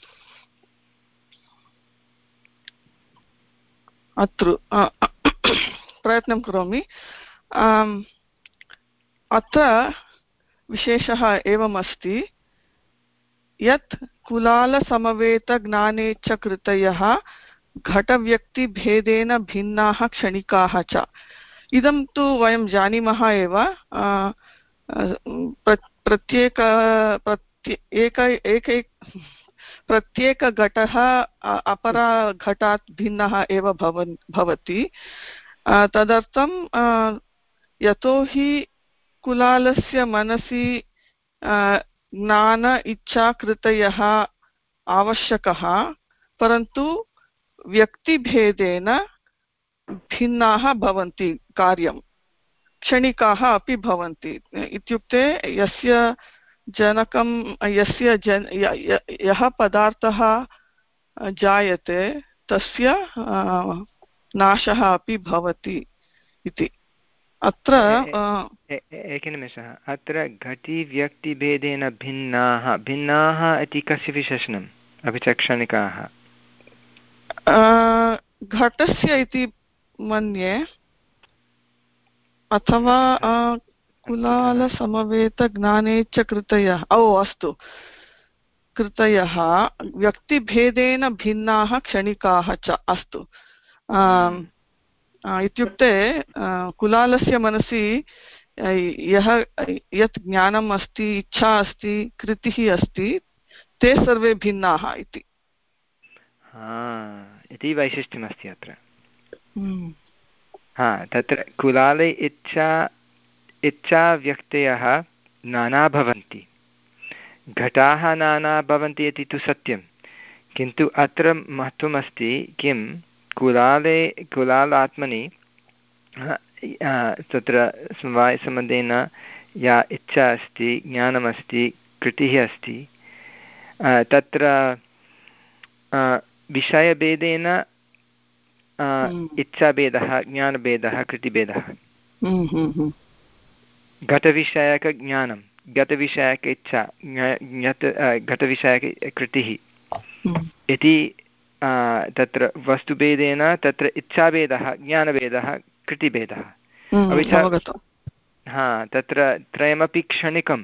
अत्र प्रयत्नं करोमि। अत्र विशेषः एवमस्ति यत् कुलालसमवेतज्ञाने च कृतयः घटव्यक्तिभेदेन भिन्नाः क्षणिकाः च। इदं तु वयं जानीमः एव। प्रत्येक प्रत्येक एक प्रत्येकघटः अपरघटात् भिन्नः एव भवन् भवति। तदर्थं यतोहि कुलालस्य मनसि ज्ञान इच्छा कृतयः आवश्यकः, परन्तु व्यक्तिभेदेन भिन्नाः भवन्ति कार्यं, क्षणिकाः अपि भवन्ति। इत्युक्ते यस्य जनकं यस्य जन यः पदार्थः जायते तस्य नाशः अपि भवति इति। अत्र एकनिमेषः। अत्र घटिव्यक्तिभेदेन भिन्नाः भिन्नाः इति कस्य विशेषणम्? अपि च क्षणिकाः घटस्य इति मन्ये, अथवा कुलालसमवेतज्ञाने च कृतयः। ओ अस्तु, कृतयः व्यक्तिभेदेन भिन्नाः क्षणिकाः च। अस्तु, इत्युक्ते कुलालस्य मनसि यः यत् ज्ञानम् अस्ति, इच्छा अस्ति, कृतिः अस्ति, ते सर्वे भिन्नाः इति इति वैशिष्ट्यमस्ति अत्र। हा, तत्र कुलाले इच्छा इच्छाव्यक्तयः नाना भवन्ति, घटाः नाना भवन्ति इति तु सत्यं, किन्तु अत्र महत्त्वमस्ति किं कुलाले कुलालात्मनि तत्र समवायसम्बन्धेन या इच्छा अस्ति ज्ञानमस्ति कृतिः अस्ति तत्र विषयभेदेन इच्छाभेदः ज्ञानभेदः कृतिभेदः घटविषयकज्ञानं घटविषयक इच्छा घटविषयककृतिः इति तत्र वस्तुभेदेन तत्र इच्छाभेदः ज्ञानभेदः कृतिभेदः अपि च हा तत्र त्रयमपि क्षणिकं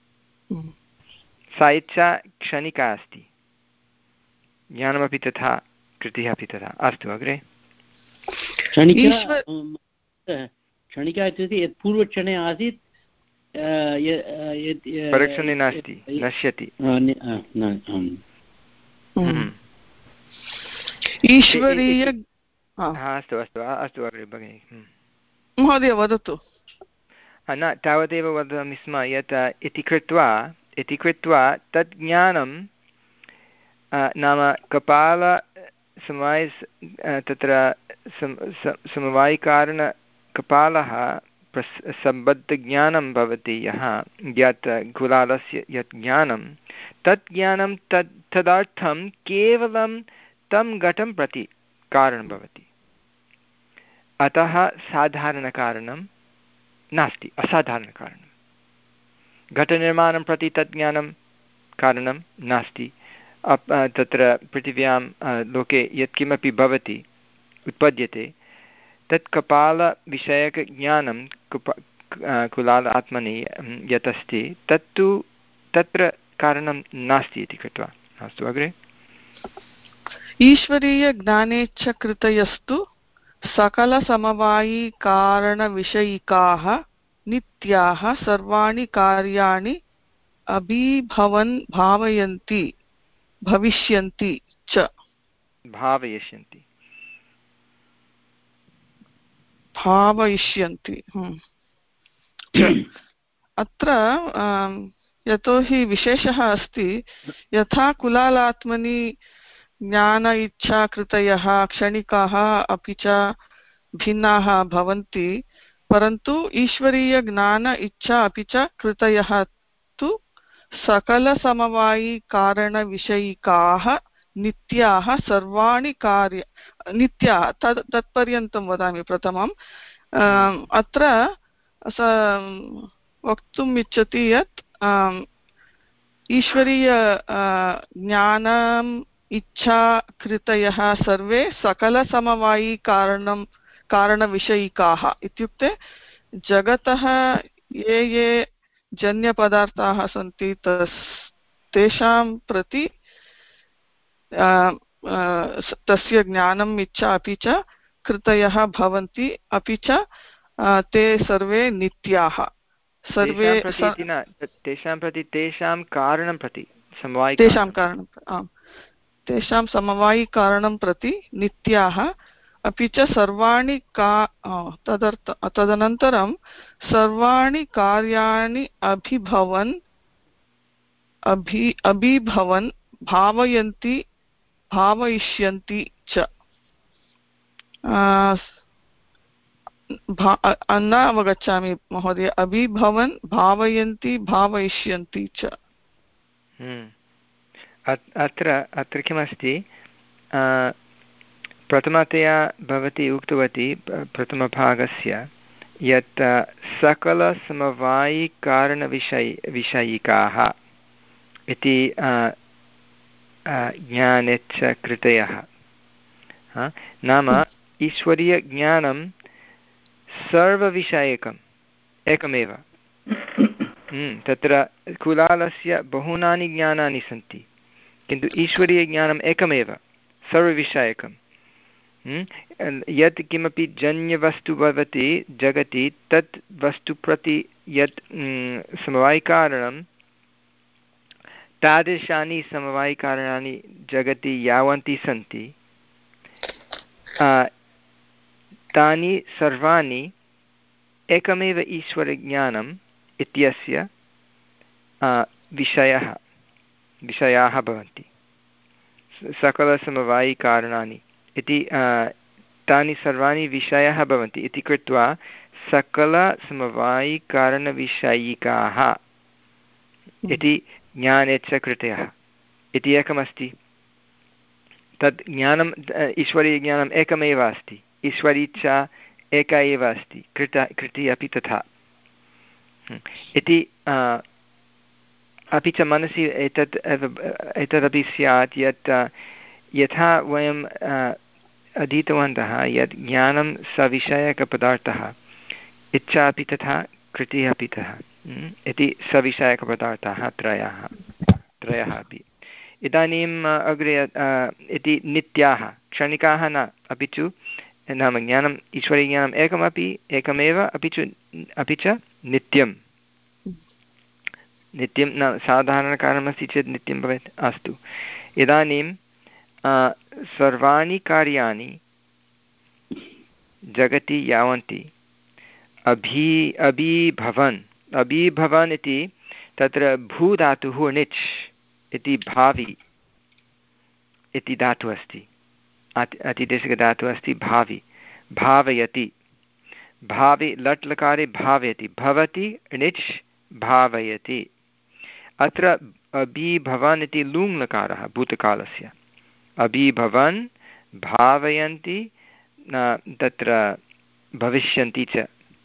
सा इच्छा क्षणिका अस्ति ज्ञानमपि तथा कृतिः अपि तथा अस्तु अग्रे क्षणिका इत्युक्ते यत् पूर्वक्षणे आसीत् परक्षणे नास्ति नश्यति ईश्वरीय अस्तु अस्तु अस्तु अग्रे भगिनि महोदय वदतु न तावदेव वदामि स्म यत् इति कृत्वा इति कृत्वा तत् ज्ञानं नाम कपाल समवाय तत्र समवायिकारणकपालः सम्बद्धज्ञानं भवति यः यत् कुलालस्य यत् ज्ञानं तत् ज्ञानं तद् तदर्थं केवलं तं घटं प्रति कारणं भवति अतः साधारणकारणं नास्ति असाधारणकारणं घटनिर्माणं प्रति तत् ज्ञानं कारणं नास्ति तत्र पृथिव्यां लोके यत्किमपि भवति उत्पद्यते तत् कपालविषयकज्ञानं कुप कुलाल आत्मनि यत् अस्ति तत्तु तत्र कारणं नास्ति इति कृत्वा अस्तु अग्रे ईश्वरीयज्ञाने च कृतयस्तु सकलसमवायिकारणविषयिकाः नित्याः सर्वाणि कार्याणि अभिभवन् भावयन्ति भविष्यन्ति च भावयिष्यन्ति भावयिष्यन्ति अत्र यतोहि विशेषः अस्ति यथा कुलालात्मनि ज्ञान इच्छा कृतयः क्षणिकाः अपि च भिन्नाः भवन्ति परन्तु ईश्वरीयज्ञान इच्छा अपि च कृतयः तु सकलसमवायिकारणविषयिकाः नित्याः सर्वाणि कार्य नित्याः तत् तत्पर्यन्तं वदामि प्रथमम् अत्र वक्तुम् इच्छति यत् ईश्वरीय ज्ञानम् इच्छा कृतयः सर्वे सकलसमवायिकारणं कारणविषयिकाः इत्युक्ते जगतः ये ये जन्यपदार्थाः सन्ति तस् तेषां प्रति तस्य ज्ञानम् इच्छा अपि च कृतयः भवन्ति अपि च ते सर्वे नित्याः सर्वे तेषां प्रति तेषां कारणं प्रति समवायि तेषां कारणं आम् तेषां समवायिकारणं प्रति नित्याः अपि च सर्वाणि का तदर्थ तदनन्तरं सर्वाणि कार्याणि अभिभवन् अभि अभिभवन् भावयन्ति भावयिष्यन्ति च न अवगच्छामि महोदय अभिभवन् भावयन्ति भावयिष्यन्ति च अत्र अत्र किमस्ति प्रथमतया भवती उक्तवती प्रथमभागस्य यत् सकलसमवायिकारणविषय विषयिकाः इति ज्ञानेच्छ कृतयः नाम ईश्वरीयज्ञानं सर्वविषयकम् एकमेव तत्र कुलालस्य बहूनि ज्ञानानि सन्ति किन्तु ईश्वरीयज्ञानम् एकमेव सर्वविषयकं यत् किमपि जन्यवस्तु भवति जगति तत् वस्तु प्रति यत् समवायिकारणं तादृशानि समवायिकारणानि जगति यावन्ति सन्ति तानि सर्वाणि एकमेव ईश्वरज्ञानम् इत्यस्य विषयः विषयाः भवन्ति सकलसमवायिकारणानि इति तानि सर्वाणि विषयाः भवन्ति इति कृत्वा सकलसमवायिकारणविषयिकाः इति ज्ञाने च कृतयः इति एकमस्ति। तद् ज्ञानम् ईश्वरीयज्ञानम् एकमेव अस्ति, ईश्वरी च एका एव अस्ति, कृता कृतिः अपि तथा इति। अपि च मनसि एतत् एतदपि स्यात् यत् यथा वयं अधीतवन्तः यत् ज्ञानं सविषयकपदार्थः, इच्छा अपि तथा, कृतिः अपि तथा इति सविषयकपदार्थाः त्रयः त्रयः अपि। इदानीम् अग्रे इति नित्याः क्षणिकाः न, अपि च नाम ज्ञानम् ईश्वरीयज्ञानम् एकमपि एकमेव, अपि च अपि च नित्यं नित्यं न साधारणकारणमस्ति चेत् नित्यं भवेत्। अस्तु, इदानीं सर्वाणि कार्याणि जगति यावन्ति अभी अभीभवन् अभीभवन् इति तत्र भूधातुः णिच् इति भावि इति धातुः अस्ति, अति अतिदेशिकधातुः अस्ति भावि, भावयति, भावि लट् लकारे भावयति, भवति णिच् भावयति। अत्र अभीभवन् इति लूङ् लकारः भूतकालस्य, अभीभवन् भावयन्ति तत्र भविष्यन्ति च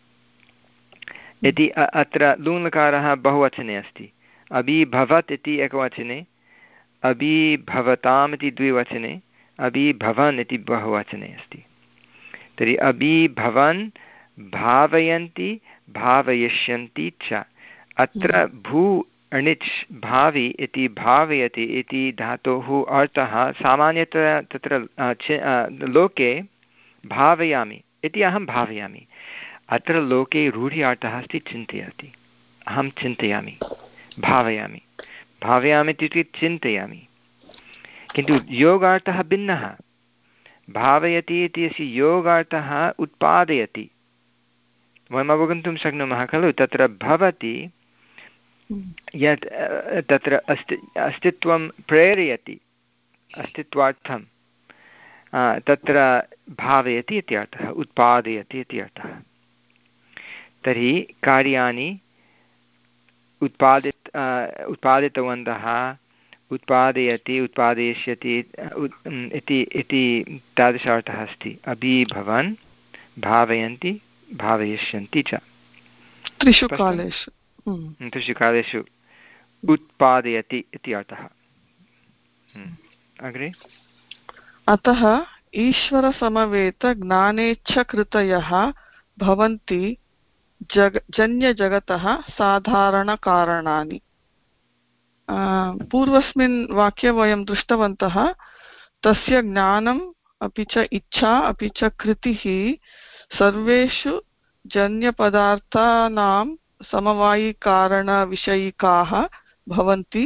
इति। अत्र लूङ् लकारः बहुवचने अस्ति, अभीभवत् इति एकवचने, अभीभवताम् इति द्विवचने, अभीभवन् इति बहुवचने अस्ति। तर्हि अभीभवन् भावयन्ति भावयिष्यन्ति च। अत्र भू अणिच् भावि इति भावयति इति धातोः अर्थः सामान्यतया तत्र लोके भावयामि इति अहं भावयामि, अत्र लोके रूढि अर्थः अस्ति चिन्तयति, अहं चिन्तयामि, भावयामि, भावयामि इत्युक्ते चिन्तयामि, किन्तु योगार्थः भिन्नः। भावयति इत्यस्य योगार्थः उत्पादयति, वयम् अवगन्तुं शक्नुमः खलु। तत्र भवति यत् तत्र अस्ति अस्तित्वं प्रेरयति, अस्तित्वार्थं तत्र भावयति इति अर्थः, उत्पादयति इति अर्थः। तर्हि कार्याणि उत्पादित उत्पादितवन्तः, उत्पादयति, उत्पादयिष्यति इति इति तादृशार्थः अस्ति। अभीभवन् भावयन्ति भावयिष्यन्ति च। त्रिषु कालेषु त्रिषु कालेषु उत्पादयति इति अर्थः। अग्रे, अतः ईश्वरसमवेतज्ञानेच्छकृतयः भवन्ति जग जन्यजगतः साधारणकारणानि। पूर्वस्मिन् वाक्ये वयं दृष्टवन्तः तस्य ज्ञानम् अपि च इच्छा अपि च कृतिः सर्वेषु जन्यपदार्थानां समवायिकारणविषयिकाः भवन्ति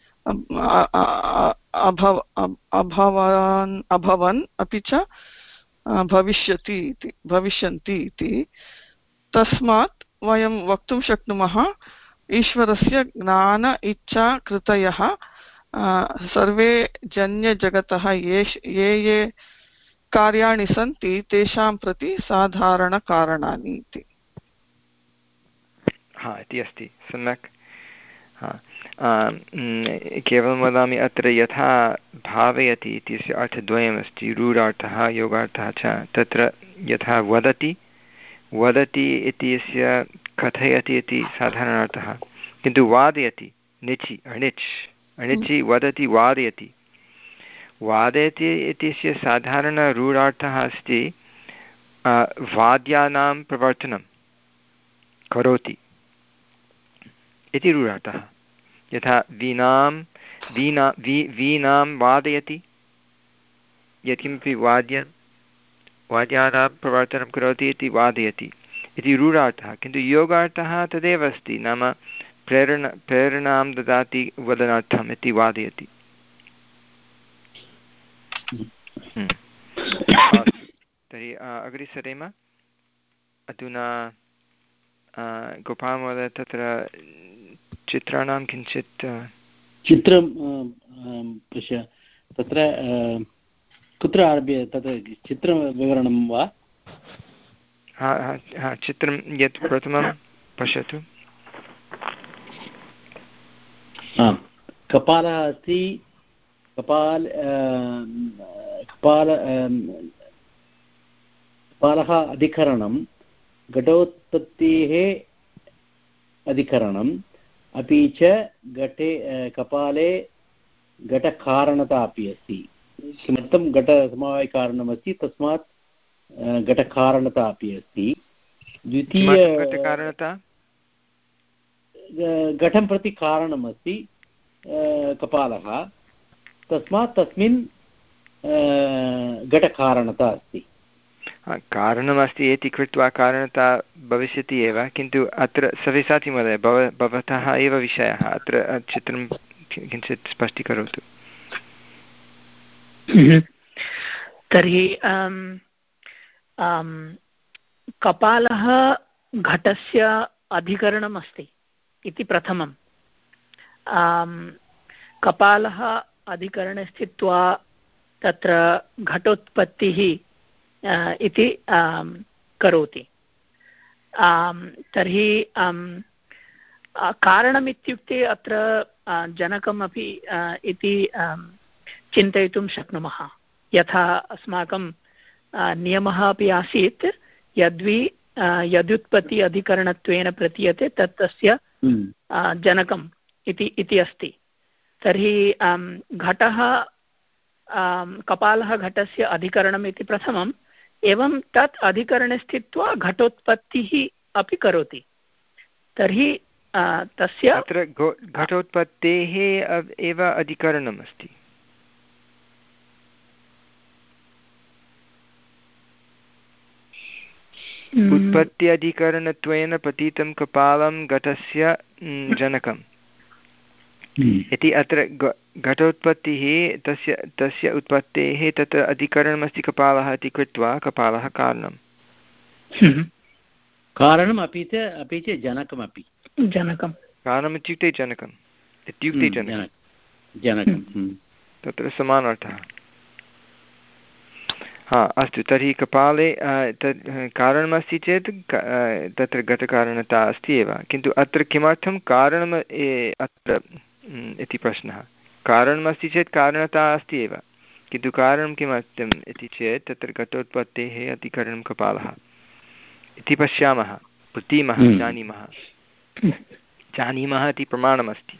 अभव अभवन् अभवन् अपि च भविष्यति इति भविष्यन्ति इति। तस्मात् वयं वक्तुं शक्नुमः ईश्वरस्य ज्ञान इच्छा कृतयः सर्वे जन्यजगतः ये ये ये कार्याणि सन्ति तेषां प्रति साधारणकारणानि इति। हा इति अस्ति, सम्यक्। हा, केवलं वदामि अत्र यथा भावयति इत्यस्य अर्थद्वयमस्ति, रूढार्थः योगार्थः च। तत्र यथा वदति वदति इत्यस्य कथयति इति साधारणार्थः, किन्तु वादयति निचि अणिच् अणिचि वदति वादयति, वादयति इत्यस्य साधारणरूढार्थः अस्ति वाद्यानां प्रवर्तनं करोति इति रूढार्थः। यथा वीणां वीणा वी वीणां वादयति, यत्किमपि वाद्यं वाद्यानां प्रवर्तनं करोति इति वादयति इति रूढार्थः, किन्तु योगार्थः तदेव अस्ति, नाम प्रेरण प्रेरणां ददाति वदनार्थम् इति वादयति। तर्हि अग्रे सरेम। अधुना गोपालमहोदय तत्र चित्राणां किञ्चित् चित्रं पश्य, तत्र कुत्र आरभ्य तत्र चित्रविवरणं वा? हा हा चित्रं यत् प्रथमं पश्यतु। आम्, कपालः अस्ति, कपाल कपाल कपालः अधिकरणं, घटोत्पत्तेः अधिकरणम्, अपि च घटे कपाले घटकारणता अपि अस्ति। किमर्थं घटसमवायकारणमस्ति, तस्मात् घटकारणता अपि अस्ति। द्वितीय घटकारणता घटं प्रति कारणमस्ति कपालः, तस्मात् तस्मिन् घटकारणता अस्ति। कारणमस्ति इति कृत्वा कारणता भविष्यति एव, किन्तु अत्र सव्यसाची महोदय भव भवतः एव विषयः, अत्र चित्रं किञ्चित् स्पष्टीकरोतु। तर्हि कपालः घटस्य अधिकरणम् अस्ति इति प्रथमं। कपालः अधिकरणे स्थित्वा तत्र घटोत्पत्तिः इति करोति। तर्हि कारणमित्युक्ते अत्र जनकमपि इति चिन्तयितुं शक्नुमः। यथा अस्माकं नियमः अपि आसीत्, यद्वि यदुत्पत्ति अधिकरणत्वेन प्रतीयते तत् तस्य जनकम् इति इति अस्ति। तर्हि घटः कपालः घटस्य अधिकरणम् इति प्रथमम्, एवं तत् अधिकरणे स्थित्वा घटोत्पत्तिः अपि करोति। तर्हि तस्य अत्र घटोत्पत्तेः एव अधिकरणम् अस्ति। उत्पत्त्यधिकरणत्वेन पतितं कपालं घटस्य जनकम् इति। अत्र घटोत्पत्तिः तस्य तस्य उत्पत्तेः तत्र अधिकरणमस्ति कपालः इति कृत्वा कपालः कारणं कारणम् अपि च अपि च जनकमपि। जनकं कारणम् इत्युक्ते जनकम् इत्युक्ते जनकं जनकं तत्र समानार्थः। हा अस्तु, तर्हि कपाले तत् कारणमस्ति चेत् तत्र घटकारणता अस्ति एव, किन्तु अत्र किमर्थं कारणम् अत्र इति प्रश्नः। कारणमस्ति चेत् कारणता अस्ति एव, किन्तु कारणं किमर्थम् इति चेत् तत्र घटोत्पत्तेः अधिकरणं कपालः इति पश्यामः, प्रतीमः, जानीमः जानीमः इति प्रमाणमस्ति।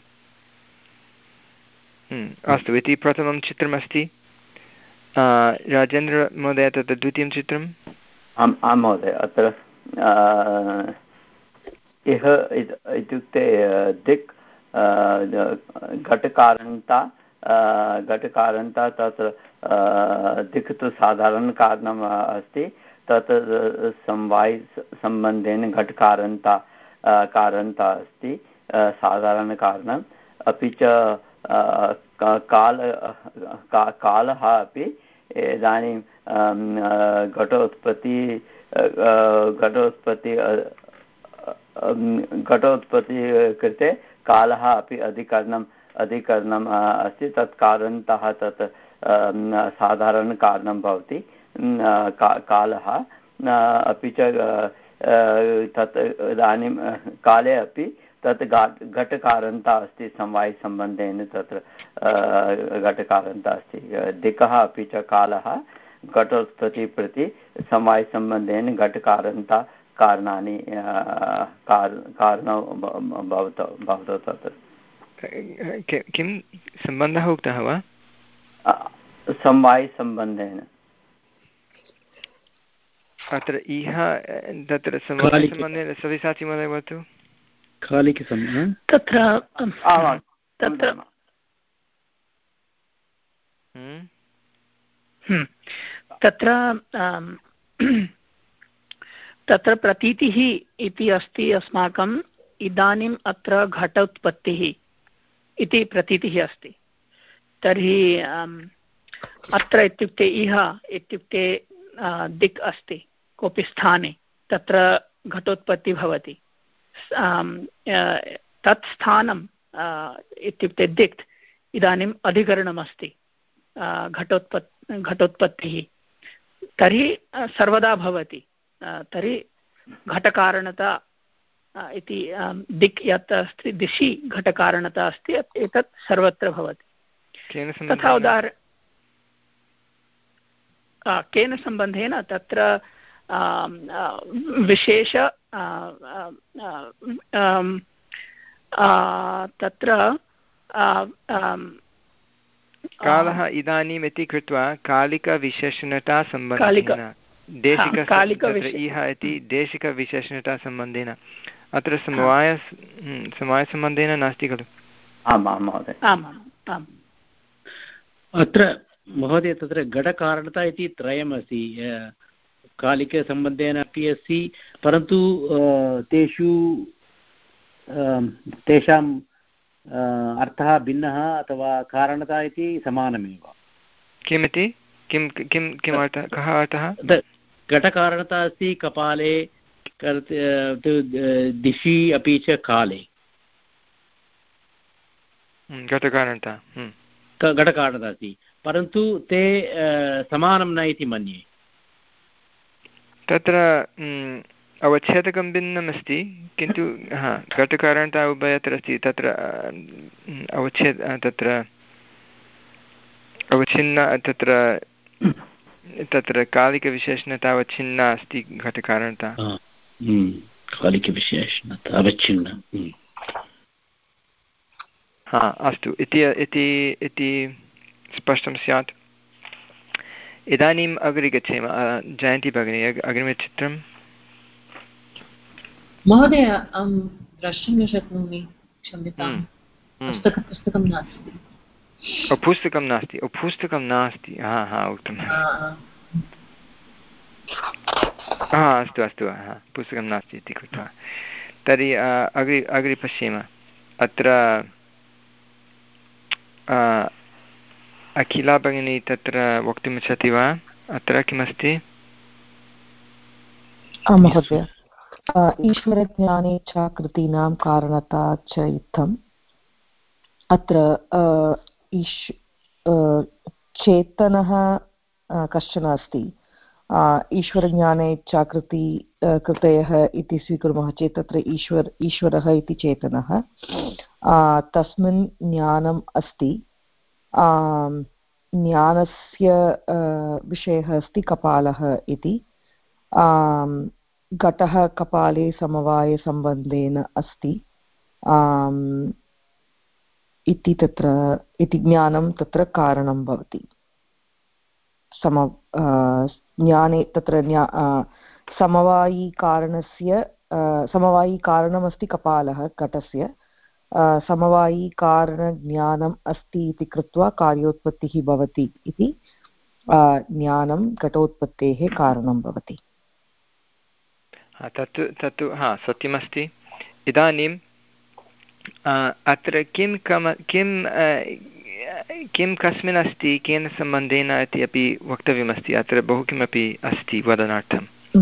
अस्तु, इति प्रथमं चित्रमस्ति। राजेन्द्रमहोदय, तत्र द्वितीयं चित्रम्। आम् आं महोदय, अत्र इह इत्युक्ते दिक् घटकारणता घटकारणता तत्र दिक् तु साधारणकारणम् अस्ति, तत् समवायसम्बन्धेन घटकारणता कारणता अस्ति साधारणकारणम्। अपि च काल कालः अपि इदानीं घटोत्पत्ति घटोत्पत्ति घटोत्पत्ति कृते कालः अपि अधिकरणम् अधिकरणम् अस्ति, तत् कारणतः तत् साधारणकारणं भवति कालः। अपि च तत् इदानीं काले अपि तत् घटकारणता अस्ति, समवायसम्बन्धेन तत्र घटकारणता अस्ति। दिक्कः अपि च कालः घटोत्पत्ति प्रति समवायसम्बन्धेन घटकारणता कारणानि कारणौ भवतौ भवतौ तत्र। किं सम्बन्धः उक्तः वा? समवायसम्बन्धेन। अत्र इह तत्र समवायसम्बन्धेन सविसाचि महोदय वदतु। तत्र तत्र तत्र तत्र प्रतीतिः इति अस्ति अस्माकम्। इदानीम् अत्र घटोत्पत्तिः इति प्रतीतिः अस्ति। तर्हि अत्र इत्युक्ते इह इत्युक्ते दिक् अस्ति, कोऽपि स्थाने तत्र घटोत्पत्तिः भवति। तत् स्थानम् इत्युक्ते दिक् इदानीम् अधिकरणमस्ति। घटोत्पत् घटोत्पत्तिः तर्हि सर्वदा भवति। तर्हि घटकारणता इति दिक् यत् अस्ति दिशि घटकारणता अस्ति एतत् सर्वत्र भवति। तथा उदाहरण केन सम्बन्धेन तत्र विशेष तत्र कालः इदानीम् इति कृत्वा कालिकविशेषणता सम्बन्धेन देशिक इह इति देशिकविशेषणतासम्बन्धेन अत्र समवाय समवायसम्बन्धेन नास्ति खलु? आम् आम् महोदय। अत्र महोदय तत्र घटकारणता इति त्रयमस्ति, कालिकसम्बन्धेन अपि अस्ति, परन्तु तेषु तेषाम् अर्थः भिन्नः अथवा कारणता इति समानमेव। किमिति किं किं किम् अर्थः, कः अर्थः? घटकारणता अस्ति कपाले, दिशि अपि च काले घटकारणता घटकारणता अस्ति, परन्तु ते समानं न इति मन्ये। तत्र अवच्छेदकं भिन्नमस्ति, किन्तु हा घटकारणता उभयत्र अस्ति। तत्र अवच्छेद तत्र अवच्छिन्न तत्र तत्र कालिकविशेषणता अवच्छिन्ना अस्ति घटकारणता। कालिकविशेषणता अवच्छिन्ना। हा अस्तु इति इति स्पष्टं स्यात्। इदानीम् अग्रे गच्छेम। जयन्ती भगिनी अग्रिमचित्रं। महोदय अहं द्रष्टुं न शक्नोमि, क्षम्यतां। पुस्तकं पुस्तकं नास्ति। पुस्तकं नास्ति पुस्तकं नास्ति हा हा उक्तं। हा अस्तु अस्तु हा पुस्तकं नास्ति इति कृत्वा तर्हि अग्रे अग्रे पश्येम। अत्र अखिला भगिनी तत्र वक्तुमिच्छति वा? अत्र किमस्ति? आं महोदय, ईश्वरज्ञाने च कृतीनां कारणता च इत्थम्। अत्र ईश् चेतनः कश्चन अस्ति। ईश्वरज्ञाने चाकृति कृतयः इति स्वीकुर्मः चेत् तत्र ईश्वर ईश्वरः इति चेतनः, तस्मिन् ज्ञानम् अस्ति। ज्ञानस्य विषयः अस्ति कपालः इति। घटः कपाले समवायसम्बन्धेन अस्ति इति तत्र इति ज्ञानं तत्र कारणं भवति। सम ज्ञाने तत्र समवायिकारणस्य समवायिकारणमस्ति कपालः घटस्य, समवायिकारणज्ञानम् अस्ति इति कृत्वा कार्योत्पत्तिः भवति इति ज्ञानं घटोत्पत्तेः कारणं भवति। तत्तु तत्तु हा सत्यमस्ति। इदानीं अत्र किं कम किं किं कस्मिन् अस्ति केन सम्बन्धेन इति अपि वक्तव्यमस्ति। अत्र बहु किमपि अस्ति वदनार्थं।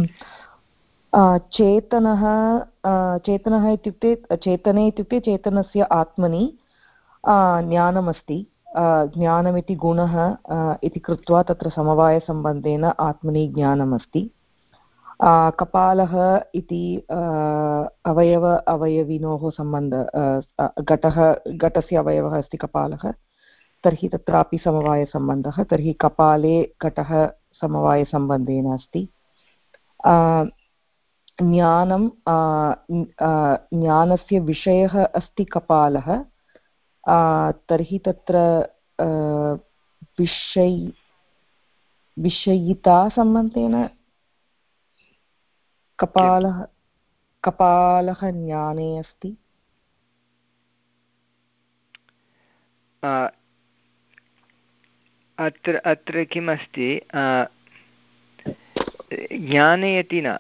चेतनः चेतनः इत्युक्ते चेतने इत्युक्ते चेतनस्य आत्मनि ज्ञानमस्ति। ज्ञानमिति गुणः इति कृत्वा तत्र समवायसम्बन्धेन आत्मनि ज्ञानमस्ति। कपालः इति अवयव अवयविनोः सम्बन्ध घटः घटस्य अवयवः अस्ति कपालः, तर्हि तत्रापि समवायसम्बन्धः। तर्हि कपाले घटः समवायसम्बन्धेन अस्ति। ज्ञानं ज्ञानस्य विषयः अस्ति कपालः, तर्हि तत्र विषय विषयितासम्बन्धेन कपालः कपालः ज्ञाने अस्ति। अत्र अत्र किम् अस्ति? ज्ञाने इति न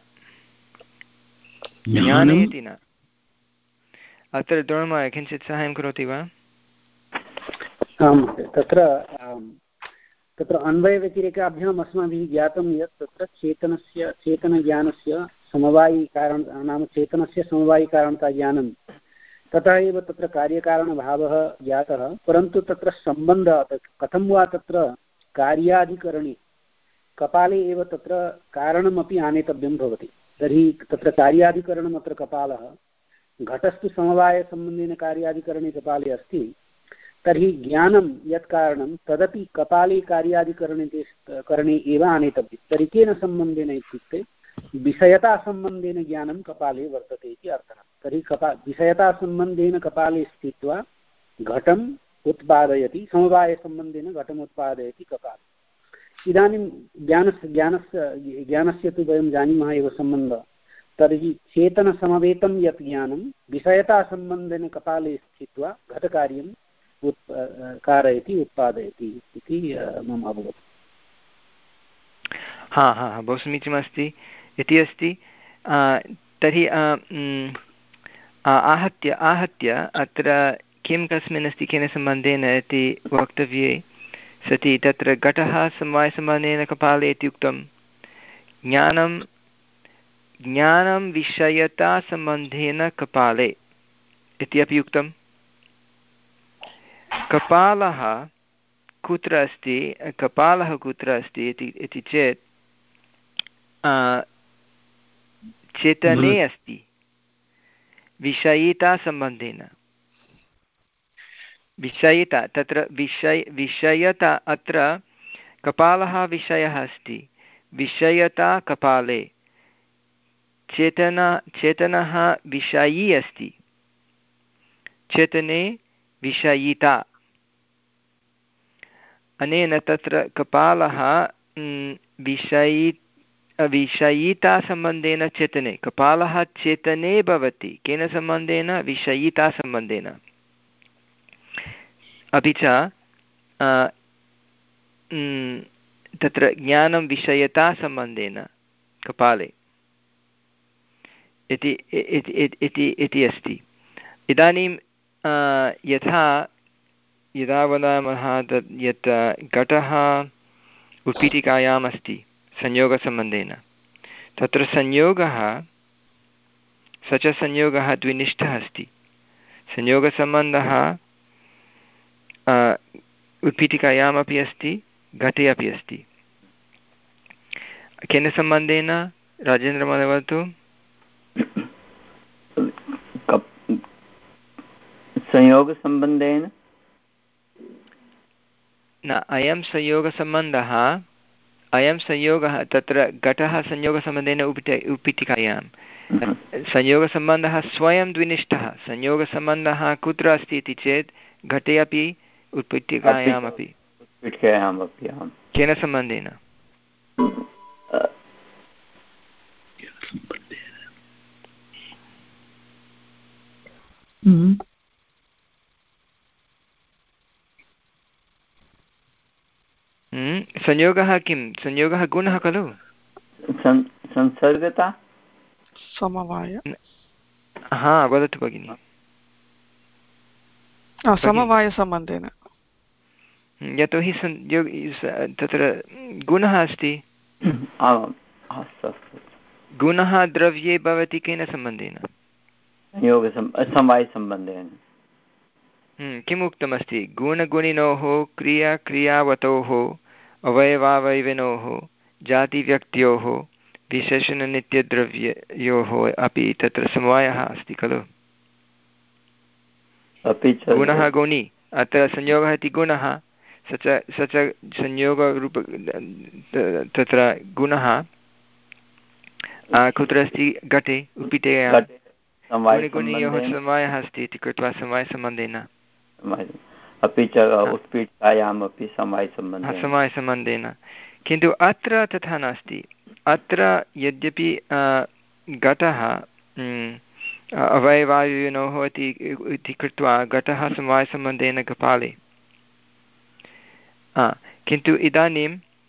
ज्ञाने इति न अत्र द्रोणमहोदय किञ्चित् साहाय्यं करोति वा? आम्, तत्र तत्र अन्वयव्यतिरेकाभ्याम् अस्माभिः ज्ञातं यत् तत्र चेतनस्य चेतनज्ञानस्य समवायिकारण नाम चेतनस्य समवायिकारणता ज्ञानं, तथा एव तत्र कार्यकारणभावः ज्ञातः, परन्तु तत्र सम्बन्धः कथं वा तत्र कार्याधिकरणे कपाले एव तत्र कारणमपि आनेतव्यं भवति। तर्हि तत्र कार्याधिकरणम् अत्र कपालः, घटस्तु समवायसम्बन्धेन कार्याधिकरणे कपाले अस्ति, तर्हि ज्ञानं यत् कारणं तदपि कपाले कार्याधिकरणे करणे एव आनेतव्यं। तर्हि केन सम्बन्धेन इत्युक्ते विषयतासम्बन्धेन ज्ञानं कपाले वर्तते इति अर्थः। तर्हि कपा विषयतासम्बन्धेन कपाले स्थित्वा घटम् उत्पादयति, समवायसम्बन्धेन घटम् उत्पादयति कपालः। इदानीं ज्ञानस्य ज्ञानस्य ज्ञानस्य तु वयं जानीमः एव सम्बन्धः। तर्हि चेतनसमवेतं यत् ज्ञानं विषयतासम्बन्धेन कपाले स्थित्वा घटकार्यं उत् कारयति उत्पादयति इति मम अवगतम्। हा हा हा बहु समीचीनमस्ति इति अस्ति। तर्हि आहत्य आहत्य अत्र किं कस्मिन् अस्ति केन सम्बन्धेन इति वक्तव्ये सति तत्र घटः समवायसम्बन्धेन कपाले इत्युक्तं ज्ञानं ज्ञानं विषयतासम्बन्धेन कपाले इति अपि उक्तं। कपालः कुत्र अस्ति कपालः कुत्र अस्ति इति चेत् चेतने अस्ति विषयितासम्बन्धेन। विषयिता तत्र विषय विषयता अत्र कपालः विषयः अस्ति, विषयता कपाले, चेतना चेतनः विषयी अस्ति, चेतने विषयिता। अनेन तत्र कपालः विषयि विषयितासम्बन्धेन चेतने, कपालः चेतने भवति केन सम्बन्धेन विषयितासम्बन्धेन। अपि च तत्र ज्ञानं विषयतासम्बन्धेन कपाले इति अस्ति। इदानीं यथा यदा वदामः तत् यत् घटः उत्पीठिकायाम् अस्ति संयोगसम्बन्धेन, तत्र संयोगः स च संयोगः द्विनिष्ठः अस्ति। संयोगसम्बन्धः उत्पीठिकायामपि अस्ति, घटे अपि अस्ति। केन सम्बन्धेन राजेन्द्रमहोदय वदतु। संयोगसम्बन्धेन न, अयं संयोगसम्बन्धः अयं संयोगः तत्र घटः संयोगसम्बन्धेन उपीठ उत्पीठिकायां संयोगसम्बन्धः स्वयं द्विनिष्ठः। संयोगसम्बन्धः कुत्र अस्ति इति चेत् घटे अपि उत्पीठिकायामपि। केन सम्बन्धेन? संयोगः किं? संयोगः गुणः खलु? संसर्गता समवाय। हा वदतु भगिनि। समवायसम्बन्धेन। यतोहि संयोग तत्र गुणः अस्ति। गुणः द्रव्ये भवति केन सम्बन्धेन? समवायसम्बन्धेन। किम् उक्तमस्ति? गुणगुणिनोः क्रियाक्रियावतोः अवयवावयविनोः जातिव्यक्त्योः विशेषणनित्यद्रव्ययोः अपि तत्र समवायः अस्ति खलु? अपि च गुणः गुणि, अत्र संयोगः इति गुणः, स च स च संयोगरूप तत्र गुणः कुत्र अस्ति? घटे उत्पीठिकायां। गुणिगुणयोः समवायः अस्ति इति कृत्वा समवायसम्बन्धेन। अपि च उत्पीठिकायामपि समवायसम्बन्धेन समवायसम्बन्धेन। किन्तु अत्र तथा नास्ति। अत्र यद्यपि घटः अवयवायुनोः इति कृत्वा घटः समवायसम्बन्धेन कपाले, किन्तु इदानीं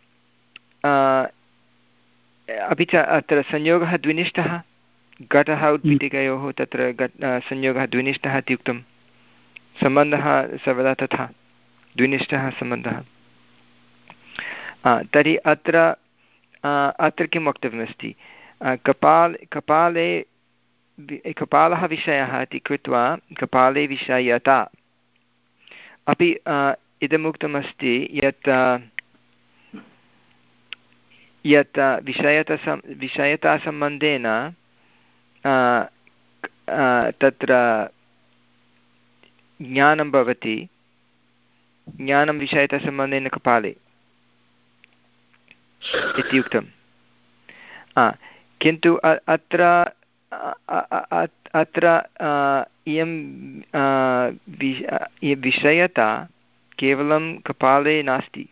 अपि च अत्र संयोगः द्विनिष्ठः। घटः उत्पीठिकयोः तत्र संयोगः द्विनिष्ठः इति उक्तं। सम्बन्धः सर्वदा तथा द्विनिष्ठः सम्बन्धः। तर्हि अत्र अत्र किं वक्तव्यमस्ति? कपाल कपाले कपालः विषयः इति कृत्वा कपाले विषयता। अपि इदमुक्तमस्ति यत् यत् विषयता विषयतासम्बन्धेन तत्र ज्ञानं भवति, ज्ञानं विषयतासम्बन्धेन कपाले इति उक्तम्। किन्तु अत्र अत्र इयं विषयता केवलं कपाले नास्ति,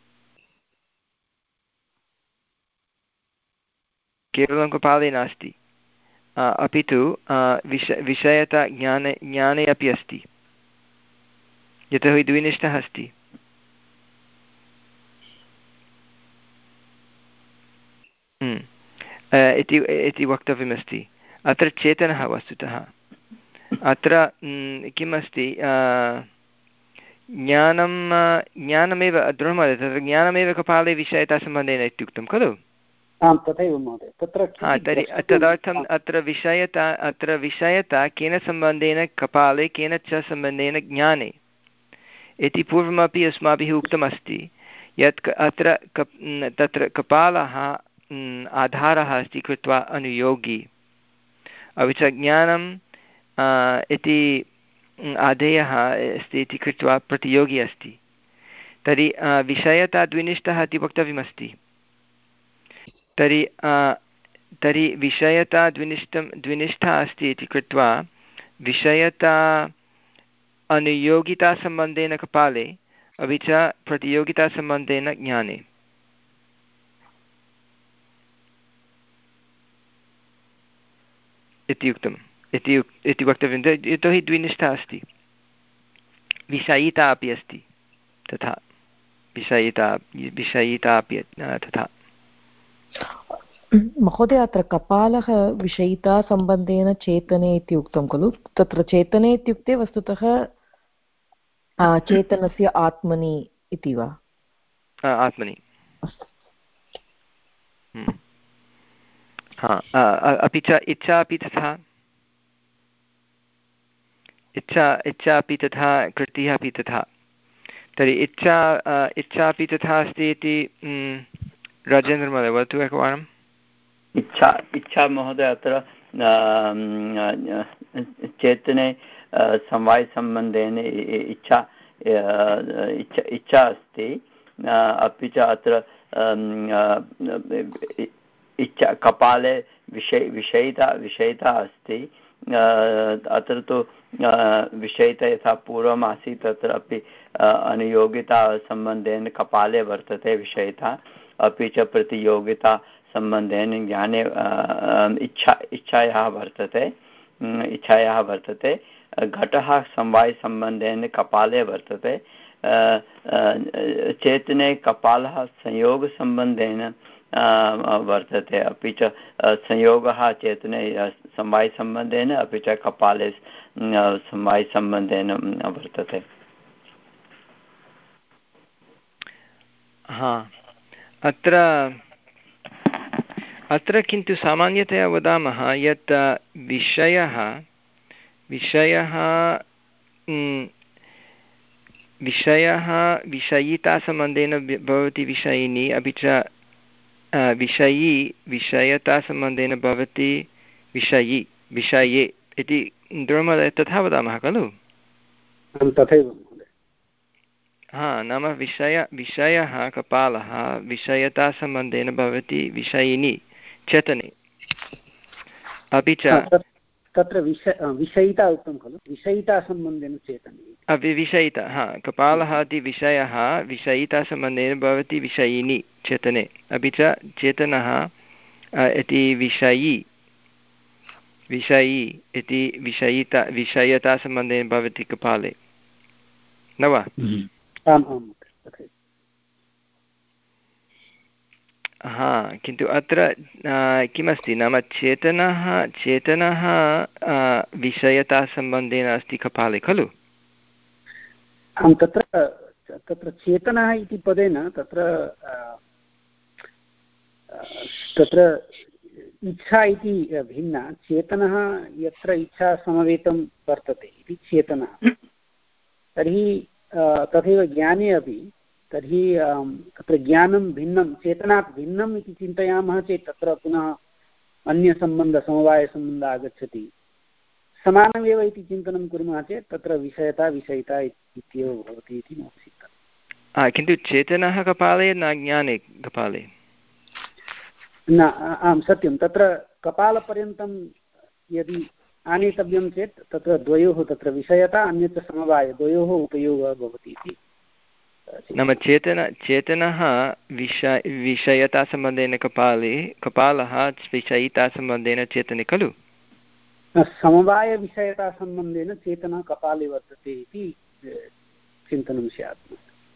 केवलं कपाले नास्ति, अपि तु विष विषयता ज्ञाने ज्ञाने अपि अस्ति, यतोहि द्विनिष्ठः अस्ति। इति इति वक्तव्यमस्ति। अत्र चेतनः वस्तुतः अत्र किम् अस्ति, ज्ञानं ज्ञानमेव दृढमस्ति, तत्र ज्ञानमेव कपाले विषयतासम्बन्धेन इत्युक्तं खलु? आं तथैव महोदय। तत्र तर्हि तदर्थम् अत्र विषयता अत्र विषयता केन सम्बन्धेन कपाले, केन च सम्बन्धेन ज्ञाने इति पूर्वमपि अस्माभिः उक्तमस्ति यत् अत्र कप् तत्र कपालः आधारः अस्ति कृत्वा अनुयोगी, अपि च ज्ञानम् इति आधेयः अस्ति इति कृत्वा प्रतियोगी अस्ति। तर्हि विषयता द्विनिष्ठः इति वक्तव्यमस्ति। तर्हि तर्हि विषयता द्विनिष्ठं द्विनिष्ठा अस्ति इति कृत्वा विषयता अनुयोगितासम्बन्धेन कपाले, अपि च प्रतियोगितासम्बन्धेन ज्ञाने। इति उक्तम् इति इति वक्तव्यं, यतोहि द्विनिष्ठा अस्ति, विषयिता अपि अस्ति तथा, विषयिता विषयिता अपि तथा। महोदय, अत्र कपालः विषयितासम्बन्धेन चेतने इति उक्तं खलु? तत्र चेतने इत्युक्ते वस्तुतः चेतनस्य आत्मनि इति वा? आत्मनि। हा, अपि च इच्छा अपि तथा, इच्छा इच्छा अपि तथा, कृतिः अपि तथा। तर्हि इच्छा इच्छा अपि तथा अस्ति इति राजेन्द्रमहोदय वदतु एकवारम्। इच्छा इच्छा महोदय अत्र चेतने समवायसम्बन्धेन इच्छा इच्छा इच्छा अस्ति, अपि च अत्र इच्छा कपाले विषय विषयिता विषयिता अस्ति। अत्र तु विषयिता यथा पूर्वम् आसीत् तत्र अपि अनुयोगितासम्बन्धेन कपाले वर्तते विषयिता, अपि च प्रतियोगिता सम्बन्धेन ज्ञाने इच्छा इच्छायाः वर्तते इच्छायाः वर्तते। घटः समवायसम्बन्धेन कपाले वर्तते। चेतने कपालः संयोगसम्बन्धेन वर्तते, अपि च संयोगः चेतने समवायसम्बन्धेन अपि च कपाले समवायसम्बन्धेन वर्तते। हा, अत्र अत्र किन्तु सामान्यतया वदामः यत् विषयः विषयः विषयः विषयितासम्बन्धेन भवति विषयिनी, अपि च विषयी विषयतासम्बन्धेन भवति विषयी विषये इति दृढमहोदय तथा वदामः खलु? तथैव। हा, नाम विषय विषयः कपालः विषयतासम्बन्धेन भवति विषयिनी चेतने, अपि च तत्र विषय विषयिता उक्तं खलु, विषयितासम्बन्धेन चेतने विषयिता। हा, कपालः इति विषयः विषयितासम्बन्धेन भवति विषयिनी चेतने, अपि च चेतनः इति विषयी विषयी इति विषयिता विषयतासम्बन्धेन भवति कपाले, न वा? आम् आम्। हा, किन्तु अत्र किमस्ति नाम चेतनः चेतनः विषयतासम्बन्धेन अस्ति कपाले खलु? आं, तत्र तत्र चेतनः इति पदेन तत्र तत्र इच्छा इति भिन्ना, चेतनः यत्र इच्छा समवेतं वर्तते इति चेतनः। तर्हि तथैव ज्ञाने अपि तर्हि तत्र ज्ञानं भिन्नं चेतनात् भिन्नम् इति चिन्तयामः चेत् तत्र पुनः अन्यसम्बन्धः समवायसम्बन्धः आगच्छति। समानमेव इति चिन्तनं कुर्मः चेत् तत्र विषयता विषयिता इत्येव भवति इति मम चिन्तनं। किन्तु चेतनः कपाले न ज्ञाने कपाले न। आं सत्यं, तत्र कपालपर्यन्तं यदि आनेतव्यं चेत् तत्र द्वयोः तत्र विषयता अन्यत् समवाय द्वयोः उपयोगः भवति इति। नाम चेतन चेतनः विषय विषयतासम्बन्धेन कपाले कपालः विषयितासम्बन्धेन चेतने खलु। समवायविषयतासम्बन्धेन चेतना कपाले वर्तते इति चिन्तनं स्यात्।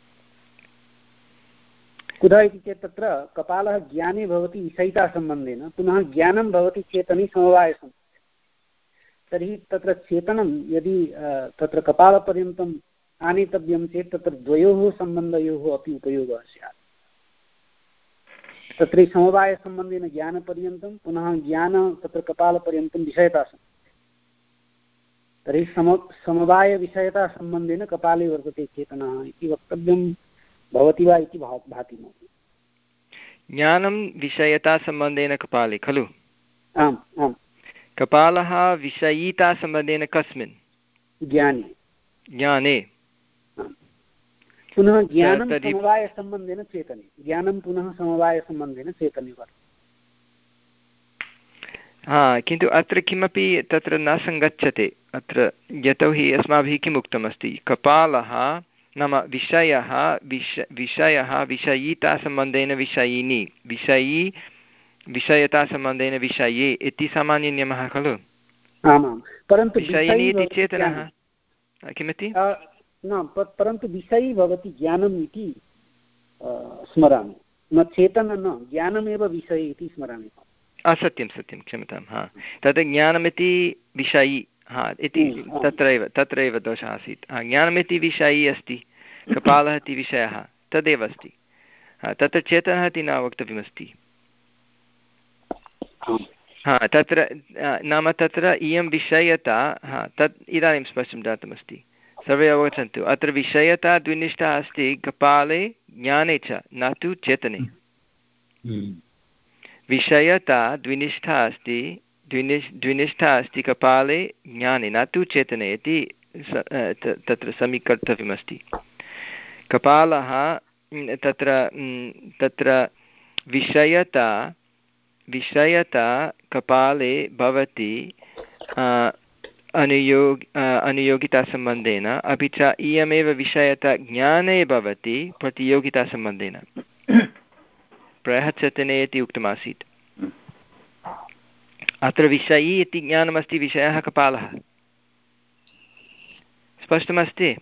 कुतः इति चेत् तत्र कपालः ज्ञाने भवति विषयितासम्बन्धेन, पुनः ज्ञानं भवति चेतनि समवायसम्बन्धेन। तर्हि तत्र चेतनं यदि तत्र कपालपर्यन्तम् आनेतव्यं चेत् तत्र द्वयोः सम्बन्धयोः अपि उपयोगः स्यात्। तत्र समवायसम्बन्धेन ज्ञानपर्यन्तं, पुनः ज्ञान तत्र कपालपर्यन्तं विषयतासम्बन्धेन। तर्हि सम समवायविषयतासम्बन्धेन कपाले वर्तते चेतनः इति वक्तव्यं भवति वा इति भा भाति मम। ज्ञानं विषयतासम्बन्धेन कपाले खलु। आम् आम्। कपालः विषयितासम्बन्धेन कस्मिन्? ज्ञाने। ज्ञाने। पुनः ज्ञानं समवायसम्बन्धेन चेतने, ज्ञानं पुनः समवायसम्बन्धेन चेतने वर्तते। हा, किन्तु अत्र किमपि तत्र न सङ्गच्छते अत्र, यतोहि अस्माभिः किम् उक्तमस्ति, कपालः नाम विषयः विष विषयः विषयितासम्बन्धेन विषयिनी, विषयी विषयतासम्बन्धेन विषये इति सामान्यनियमः खलु। आमां, परन्तु विषयिनी इति चेतनः किमिति न, परन्तु विषयी भवति ज्ञानम् इति स्मरामि, न चेतन न ज्ञानमेव विषयी इति स्मरामि। असत्यं सत्यं, क्षम्यतां। हा, तद् ज्ञानमिति विषयी, हा इति तत्रैव तत्रैव दोषः आसीत्। हा, ज्ञानमिति विषयी अस्ति, कपालः इति विषयः तदेव अस्ति। तत्र चेतनः इति न वक्तव्यमस्ति। हा, तत्र नाम तत्र इयं विषयता, हा तत् इदानीं स्पष्टं जातमस्ति, सर्वे अवगच्छन्तु। अत्र विषयता द्विनिष्ठा अस्ति कपाले ज्ञाने च, न तु चेतने। विषयता द्विनिष्ठा अस्ति द्विनिष् द्विनिष्ठा अस्ति कपाले ज्ञाने न तु चेतने इति तत्र समीकर्तव्यमस्ति। कपालः तत्र तत्र विषयता विषयता कपाले भवति अनुयोग अनुयोगितासम्बन्धेन, अपि च इयमेव विषयता ज्ञाने भवति प्रतियोगितासम्बन्धेन। प्रायः चेतने इति उक्तमासीत्। अत्र विषयी इति ज्ञानमस्ति, विषयः कपालः। स्पष्टमस्ति?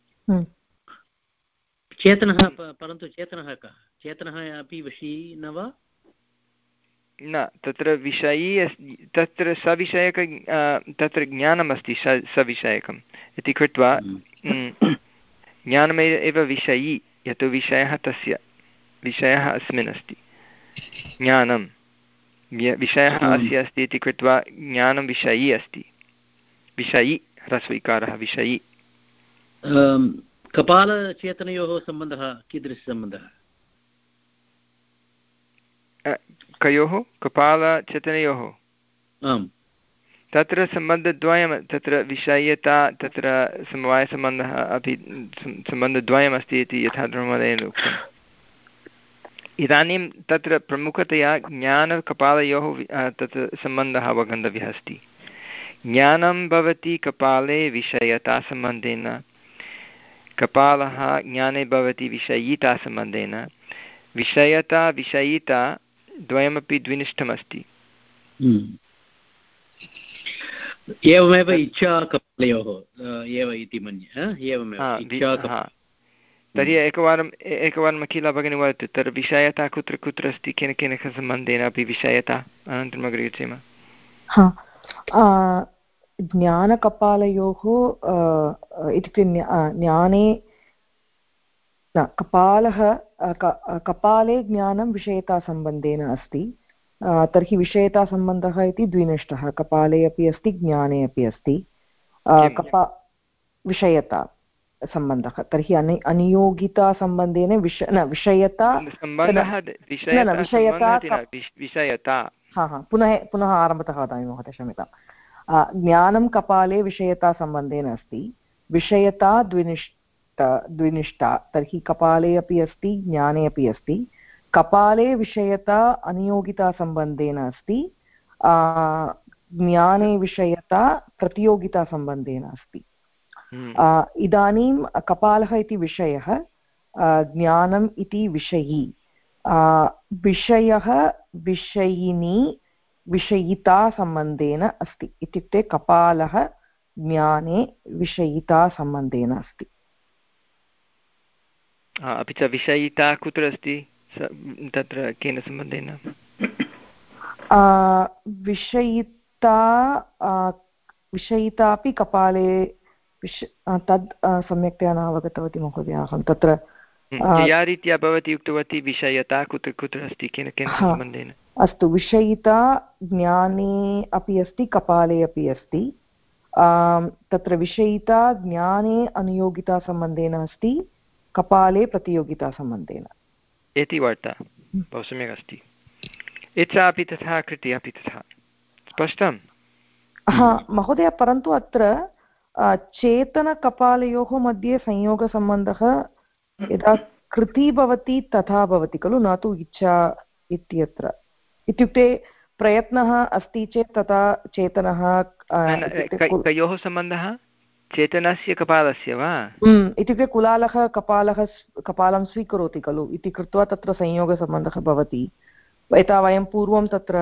चेतनः, परन्तु चेतनः कः? चेतनः अपि विषयी न वा? न, तत्र विषयी तत्र सविषयक तत्र ज्ञानमस्ति सविषयकम् इति कृत्वा ज्ञानमेव विषयी, यतो विषयः तस्य विषयः अस्मिन् अस्ति। ज्ञानं विषयः अस्य अस्ति इति कृत्वा ज्ञानं विषयी अस्ति। विषयी ह्रस्वैकारः विषयी। कपालचेतनयोः सम्बन्धः कीदृशसम्बन्धः? कयोः? कपालचेतनयोः? आम्, तत्र सम्बन्धद्वयं, तत्र विषयता तत्र समवायसम्बन्धः अपि सम्बन्धद्वयमस्ति इति यथा धर्ममहोदयेन उक्तम्। इदानीं तत्र प्रमुखतया ज्ञानकपालयोः तत्र सम्बन्धः अवगन्तव्यः अस्ति। ज्ञानं भवति कपाले विषयतासम्बन्धेन, कपालः ज्ञाने भवति विषयितासम्बन्धेन। विषयता विषयिता द्वयमपि द्विनिष्ठमस्ति। एवमेव इच्छा कपालयोः एव इति मन्ये। एवमेव तर्हि एकवारम् एकवारम् अखिला भगिनी वदतु, तत्र विषयता कुत्र कुत्र अस्ति, केन केन सम्बन्धेन अपि विषयता, अनन्तरम् अग्रे गच्छेम। हा, ज्ञानकपालयोः इत्युक्ते ज्ञाने कपालः कपाले ज्ञानं विषयतासम्बन्धेन अस्ति, तर्हि विषयतासम्बन्धः इति द्विनिष्ठः, कपाले अपि अस्ति ज्ञाने अपि अस्ति। कपा विषयता सम्बन्धः तर्हि अनि अनियोगितासम्बन्धेन विष न विषयता विषयता हा हा पुनः पुनः आरम्भतः वदामि महोदय क्षम्यतां ज्ञानं कपाले विषयतासम्बन्धेन अस्ति विषयता द्विनिष्ठ द्विनिष्ठा तर्हि कपाले अपि अस्ति ज्ञाने अपि अस्ति कपाले विषयता अनियोगितासम्बन्धेन अस्ति ज्ञाने विषयता प्रतियोगितासम्बन्धेन अस्ति इदानीं कपालः इति विषयः ज्ञानम् इति विषयी विषयः विषयिनी विषयितासम्बन्धेन अस्ति इत्युक्ते कपालः ज्ञाने विषयितासम्बन्धेन अस्ति अपि च विषयिता कुत्र अस्ति तत्र केन सम्बन्धेन विषयिता विषयिता अपि कपाले विष तद् सम्यक्तया न अवगतवती महोदय अहं तत्र या रीत्या भवती उक्तवती विषयता कुत्र कुत्र अस्ति केन केन सम्बन्धेन अस्तु विषयिता ज्ञाने अपि अस्ति कपाले अपि अस्ति तत्र विषयिता ज्ञाने अनुयोगितासम्बन्धेन अस्ति कपाले प्रतियोगितासम्बन्धेन इति वार्ता बहु सम्यक् अस्ति इच्छा अपि तथा कृतिः अपि तथा स्पष्टं हा महोदय परन्तु अत्र चेतनकपालयोः मध्ये संयोगसम्बन्धः यदा कृति भवति तथा भवति खलु न तु इच्छा इत्यत्र इत्युक्ते प्रयत्नः अस्ति चेत् तथा चेतनः कयोः सम्बन्धः चेतनस्य कपालस्य वा इत्युक्ते कुलालः कपालः कपालं स्वीकरोति खलु इति कृत्वा तत्र संयोगसम्बन्धः भवति यथा वयं पूर्वं तत्र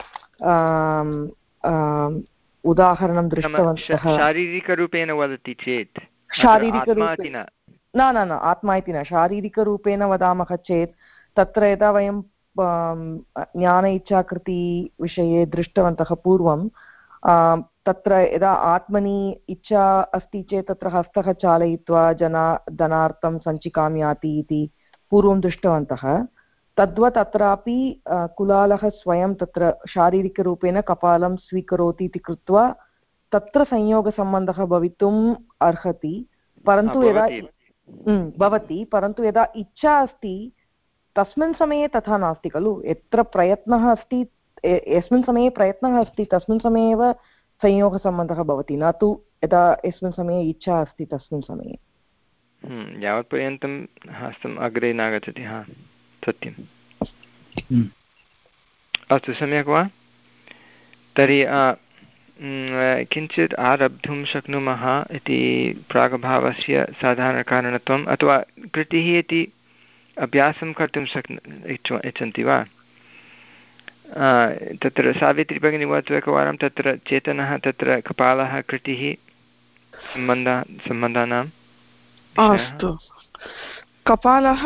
उदाहरणं दृष्टवन्तः शारीरिकरूपेण वदति चेत् शारीरिकरूपेण न न न आत्मा इति न शारीरिकरूपेण वदामः चेत् तत्र यदा वयं ज्ञान इच्छाकृति विषये दृष्टवन्तः पूर्वं तत्र यदा आत्मनि इच्छा अस्ति चेत् तत्र हस्तः चालयित्वा जना धनार्थं सञ्चिकां याति इति पूर्वं दृष्टवन्तः तद्वत् अत्रापि कुलालः स्वयं तत्र शारीरिकरूपेण कपालं स्वीकरोति इति कृत्वा तत्र संयोगसम्बन्धः भवितुम् अर्हति परन्तु यदा भवति परन्तु यदा इच्छा अस्ति तस्मिन् समये तथा नास्ति खलु यत्र प्रयत्नः अस्ति यस्मिन् समये प्रयत्नः अस्ति तस्मिन् समये एव संयोगसम्बन्धः भवति न तु यदा यस्मिन् समये इच्छा अस्ति तस्मिन् समये यावत्पर्यन्तं हस्तम् अग्रे नागच्छति हा सत्यम् अस्तु सम्यक् वा तर्हि किञ्चित् आरब्धुं शक्नुमः इति प्रागभावस्य साधारणकारणत्वम् अथवा कृतिः इति अभ्यासं कर्तुं शक्नु इच्छ इच्छन्ति वा तत्र सावित्री भगिनी वदतु एकवारं तत्र चेतनः तत्र कपालः कृतिः सम्बन्धः सम्बन्धानां अस्तु कपालः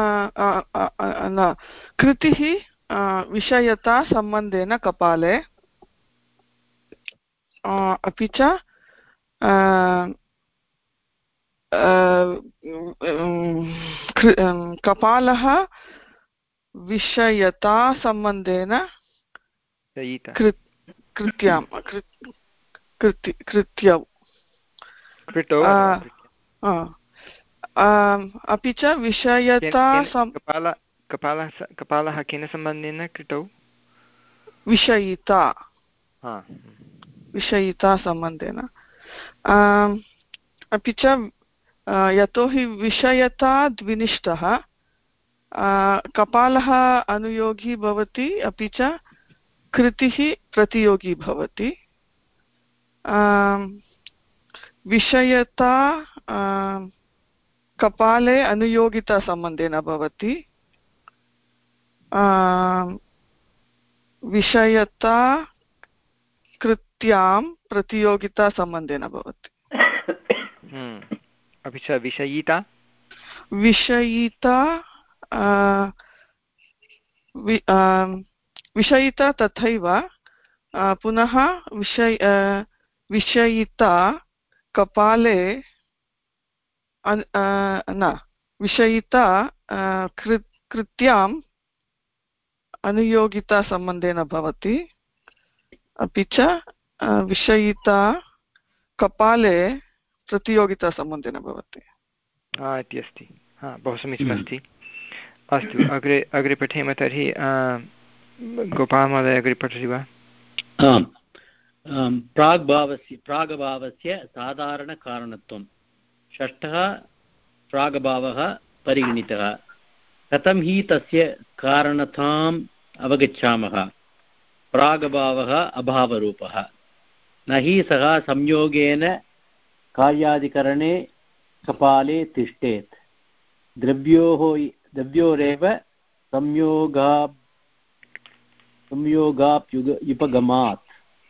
न कृतिः विषयता सम्बन्धेन कपाले अपि च कपालः विषयता सम्बन्धेन कृत्यां कृत्यौ अपि च विषयता कपालः कपालः केन सम्बन्धेन कृतौ विषयिता विषयिता सम्बन्धेन अपि च यतोहि विषयता द्विनिष्ठः कपालः अनुयोगी भवति अपि च कृतिः प्रतियोगी भवति विषयता कपाले अनुयोगितासम्बन्धेन भवति विषयता कृत्यां प्रतियोगितासम्बन्धेन भवति अपि च विषयिता विषयिता विषयिता तथैव पुनः विषय विषयिता कपाले न विषयिता कृत्याम् अनुयोगितासम्बन्धेन भवति अपि च विषयिता कपाले प्रतियोगितासम्बन्धेन भवति हा इति अस्ति। हा बहु समीचीनमस्ति। अस्तु अग्रे अग्रे पठेम तर्हि। गोपालमहोदय अग्रे पठति वा? आम्। प्राग्भावस्य प्रागभावस्य साधारणकारणत्वं षष्ठः प्रागभावः परिगणितः। कथं हि तस्य कारणताम् अवगच्छामः? प्रागभावः अभावरूपः, न हि सः संयोगेन कार्यादिकरणे कपाले तिष्ठेत्। द्रव्योः द्रव्योरेव संयोगा संयोगाप्युपगमात्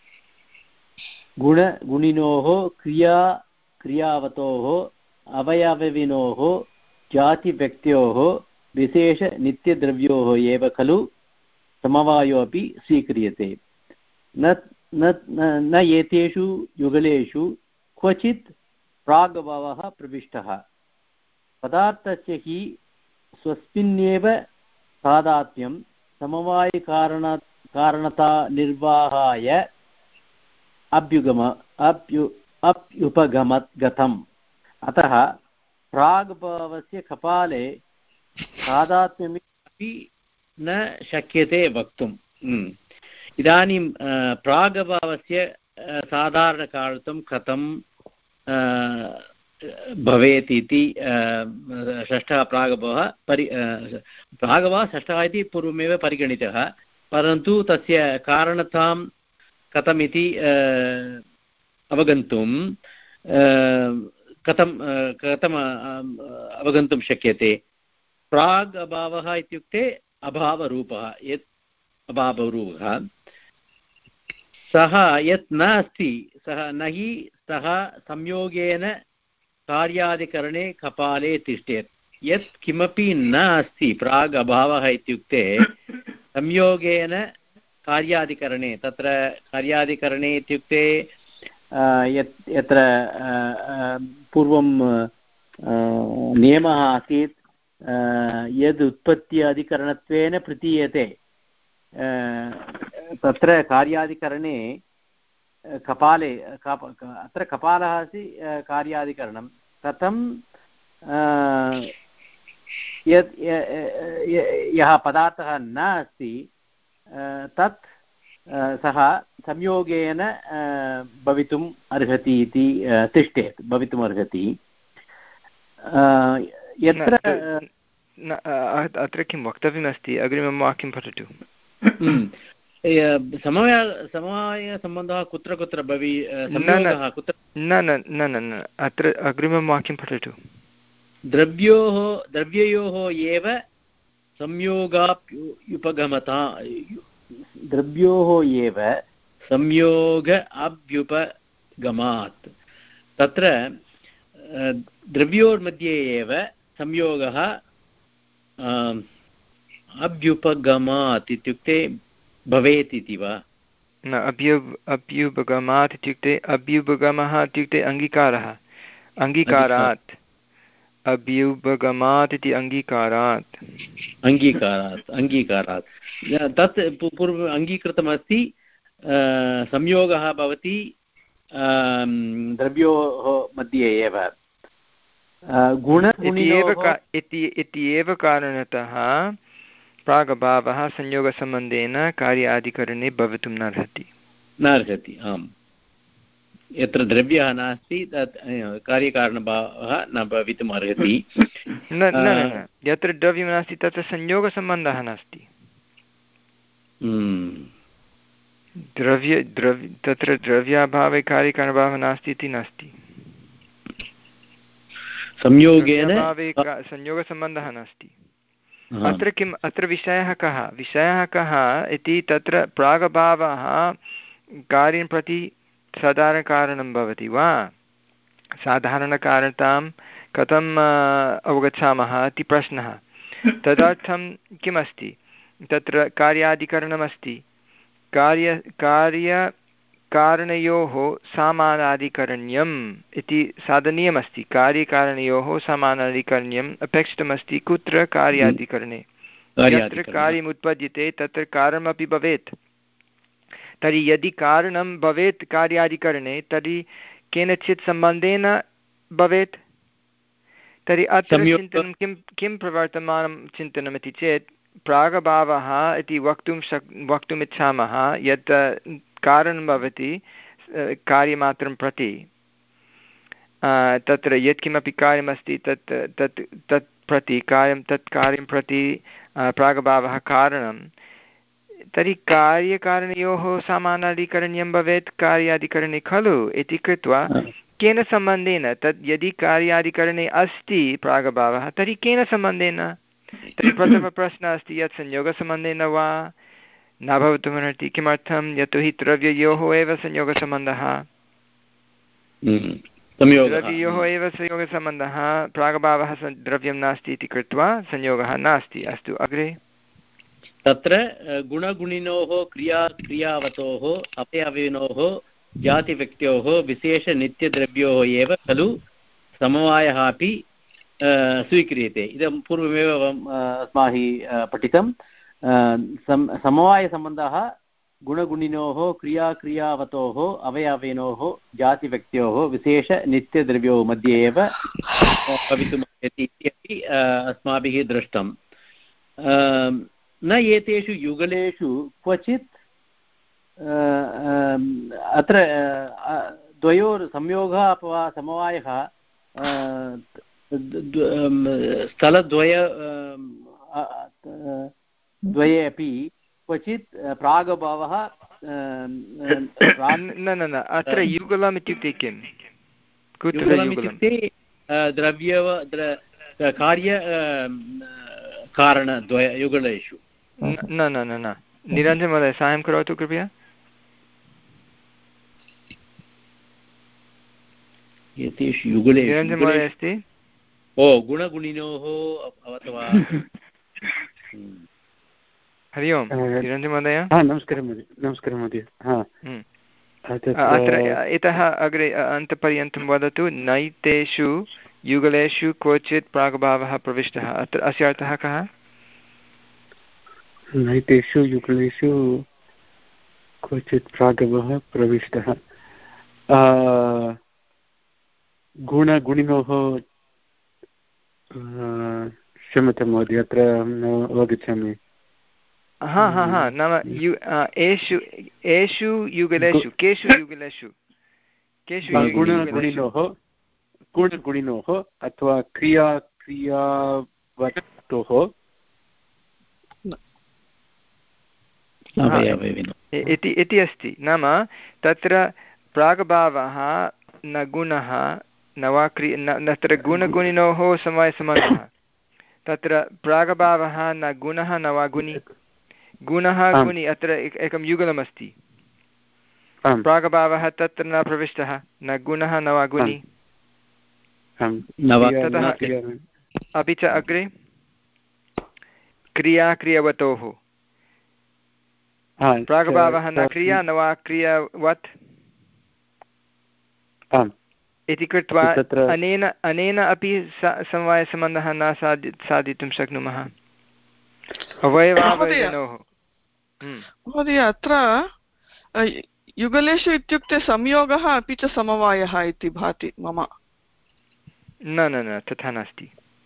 गुणगुणिनोः क्रिया क्रियावतोः अवयवविनोः जातिव्यक्त्योः विशेषनित्यद्रव्योः एव खलु समवायोऽपि स्वीक्रियते। न न एतेषु युगलेषु क्वचित् प्रागभावः प्रविष्टः। पदार्थस्य हि स्वस्मिन्नेव तादात्म्यं समवायकारण कारणतानिर्वाहाय अभ्युगम अप्यु अप्युपगमद्गतम्। अतः प्राग्भावस्य कपाले तादात्म्यमपि न शक्यते वक्तुम्। इदानीं प्रागभावस्य साधारणकारणत्वं कथं भवेत् इति षष्ठः प्रागभावः परि प्रागभावः षष्ठः इति पूर्वमेव परिगणितः, परन्तु तस्य कारणतां कथमिति अवगन्तुं कथं कथम् अवगन्तुं शक्यते? प्राग् अभावः इत्युक्ते अभावरूपः, यत् अभावरूपः सः यत् न अस्ति सः न हि सः संयोगेन कार्यादिकरणे कपाले तिष्ठेत्। यत् किमपि न अस्ति प्राग् अभावः इत्युक्ते संयोगेन कार्यादिकरणे, तत्र कार्यादिकरणे इत्युक्ते यत् यत्र पूर्वं नियमः आसीत् यद् उत्पत्त्यादिकरणत्वेन प्रतीयते, तत्र कार्यादिकरणे कपाले अत्र कपालः अस्ति कार्यादिकरणं कथं यत् यः पदार्थः न अस्ति तत् सः संयोगेन भवितुम् अर्हति इति तिष्ठेत् भवितुम् अर्हति। यत्र अत्र किं वक्तव्यमस्ति? अग्रिमं वाक्यं पठतु। समवाय समवायसम्बन्धः कुत्र कुत्र भवि कुत्र न न न न न अत्र अग्रिमं वाक्यं पठतु। द्रव्योः द्रव्ययोः एव संयोगाप्युपगमता द्रव्योः एव संयोग अभ्युपगमात्। तत्र द्रव्योर्मध्ये एव संयोगः अभ्युपगमात् इत्युक्ते भवेत् इति वा? न, अभ्यु अभ्युपगमात् इत्युक्ते अभ्युपगमः इत्युक्ते अङ्गीकारः, अङ्गीकारात् अभ्युपगमात् इति अङ्गीकारात् अङ्गीकारात् अङ्गीकारात् तत् पूर्वम् अङ्गीकृतमस्ति। संयोगः भवति द्रव्योः मध्ये एव गुणगुणिनोः इति एव कारणतः प्रागभावः संयोगसम्बन्धेन कार्यादिकरणे भवितुं न अर्हति न अर्हति। आम्, यत्र द्रव्यः नास्ति तत् कार्यकारणभावः न भवितुम् अर्हति। न न यत्र द्रव्यं नास्ति तत्र संयोगसम्बन्धः नास्ति। द्रव्य द्रव्य तत्र द्रव्याभावे कार्यकारणभावः नास्ति इति नास्ति। संयोगेन संयोगसम्बन्धः नास्ति। अत्र किम् अत्र विषयः कः विषयः कः इति तत्र प्रागभावः कार्यं प्रति साधारणकारणं भवति वा? साधारणकारणतां कथम् अवगच्छामः इति प्रश्नः। तदर्थं किमस्ति? तत्र कार्यादिकरणमस्ति। कार्य कार्यकारणयोः समानादिकरण्यम् इति साधनीयमस्ति। कार्यकारणयोः समानादिकरण्यम् अपेक्षितमस्ति कुत्र? कार्यादिकरणे। यत्र कार्यम् उत्पद्यते तत्र कारणमपि भवेत्। तर्हि यदि कारणं भवेत् कार्यादिकरणे तर्हि केनचित् सम्बन्धेन भवेत्। तर्हि अत्र चिन्तनं किं किं प्रवर्तमानं चिन्तनमिति चेत् प्रागभावः इति वक्तुं शक् वक्तुमिच्छामः यत् कारणं भवति कार्यमात्रं प्रति तत्र यत्किमपि कार्यमस्ति तत् तत् तत् प्रति कार्यं तत् कार्यं प्रति प्रागभावः कारणं तर्हि कार्यकारणयोः समानाधिकरण्यं भवेत् कार्याधिकरणे खलु इति कृत्वा केन सम्बन्धेन तद् यदि कार्यादिकरणे अस्ति प्रागभावः तर्हि केन सम्बन्धेन तर्हि प्रथमप्रश्नः अस्ति यत् संयोगसम्बन्धेन वा न भवितुमर्हति किमर्थं यतोहि द्रव्ययोः एव संयोगसम्बन्धः द्रव्ययोः एव संयोगसम्बन्धः प्रागभावः द्रव्यं नास्ति इति कृत्वा संयोगः नास्ति अस्तु अग्रे तत्र गुणगुणिनोः क्रिया क्रियावतोः अपयविनोः जातिव्यक्त्योः विशेषनित्यद्रव्योः एव खलु समवायः अपि स्वीक्रियते इदं पूर्वमेव अस्माभिः पठितं समवायसम्बन्धः गुणगुणिनोः क्रियाक्रियावतोः अवयविनोः जातिव्यक्त्योः विशेषनित्यद्रव्योः मध्ये एव भवितुमर्हति इति अस्माभिः दृष्टं न एतेषु युगलेषु क्वचित् अत्र द्वयोः संयोगः अथवा समवायः स्थलद्वय द्वये अपि क्वचित् प्रागभावः न न न अत्र युगलम् इत्युक्ते किं कुत्र इत्युक्ते द्रव्य कार्य कारणद्वय युगलेषु न न न न निरञ्जनमहोदय साहाय्यं करोतु कृपया एतेषु युगलेषु निरञ्जनमहोदय अस्ति ओ गुणगुणिनोः अथवा हरि ओम् निरञ्जनमहोदय नमस्कारः महोदय नमस्कारः महोदय अत्र इतः अग्रे अन्तपर्यन्तं वदतु नैतेषु युगलेषु क्वचित् प्रागभावः प्रविष्टः अत्र अस्य अर्थः कः नैतेषु युगलेषु क्वचित् प्रागभावः प्रविष्टः गुणगुणिनोः क्षम्यतां महोदय अत्र अवगच्छामि हा हा हा नाम यु एषु एषु युगलेषु केषु युगलेषु केषु गुणगुणिनोः गुणगुणिनोः अथवा क्रिया क्रियावतोः इति अस्ति नाम तत्र प्रागभावः न गुणः न वा क्रि तत्र गुणगुणिनोः समवायसम्बन्धः तत्र प्रागभावः न गुणः न वा गुणि गुणः गुणि अत्र एकं युगलमस्ति प्रागभावः तत्र न प्रविष्टः न गुणः न वा गुणि ततः अपि च अग्रे क्रिया क्रियवतोः प्रागभावः न क्रिया न वा क्रियावत् इति कृत्वा अनेन अनेन अपि समवायसम्बन्धः न साधि साधितुं शक्नुमः अवयवावयविनोः महोदय अत्र युगलेषु इत्युक्ते संयोगः अपि च समवायः इति भाति मम न न न तथा नास्ति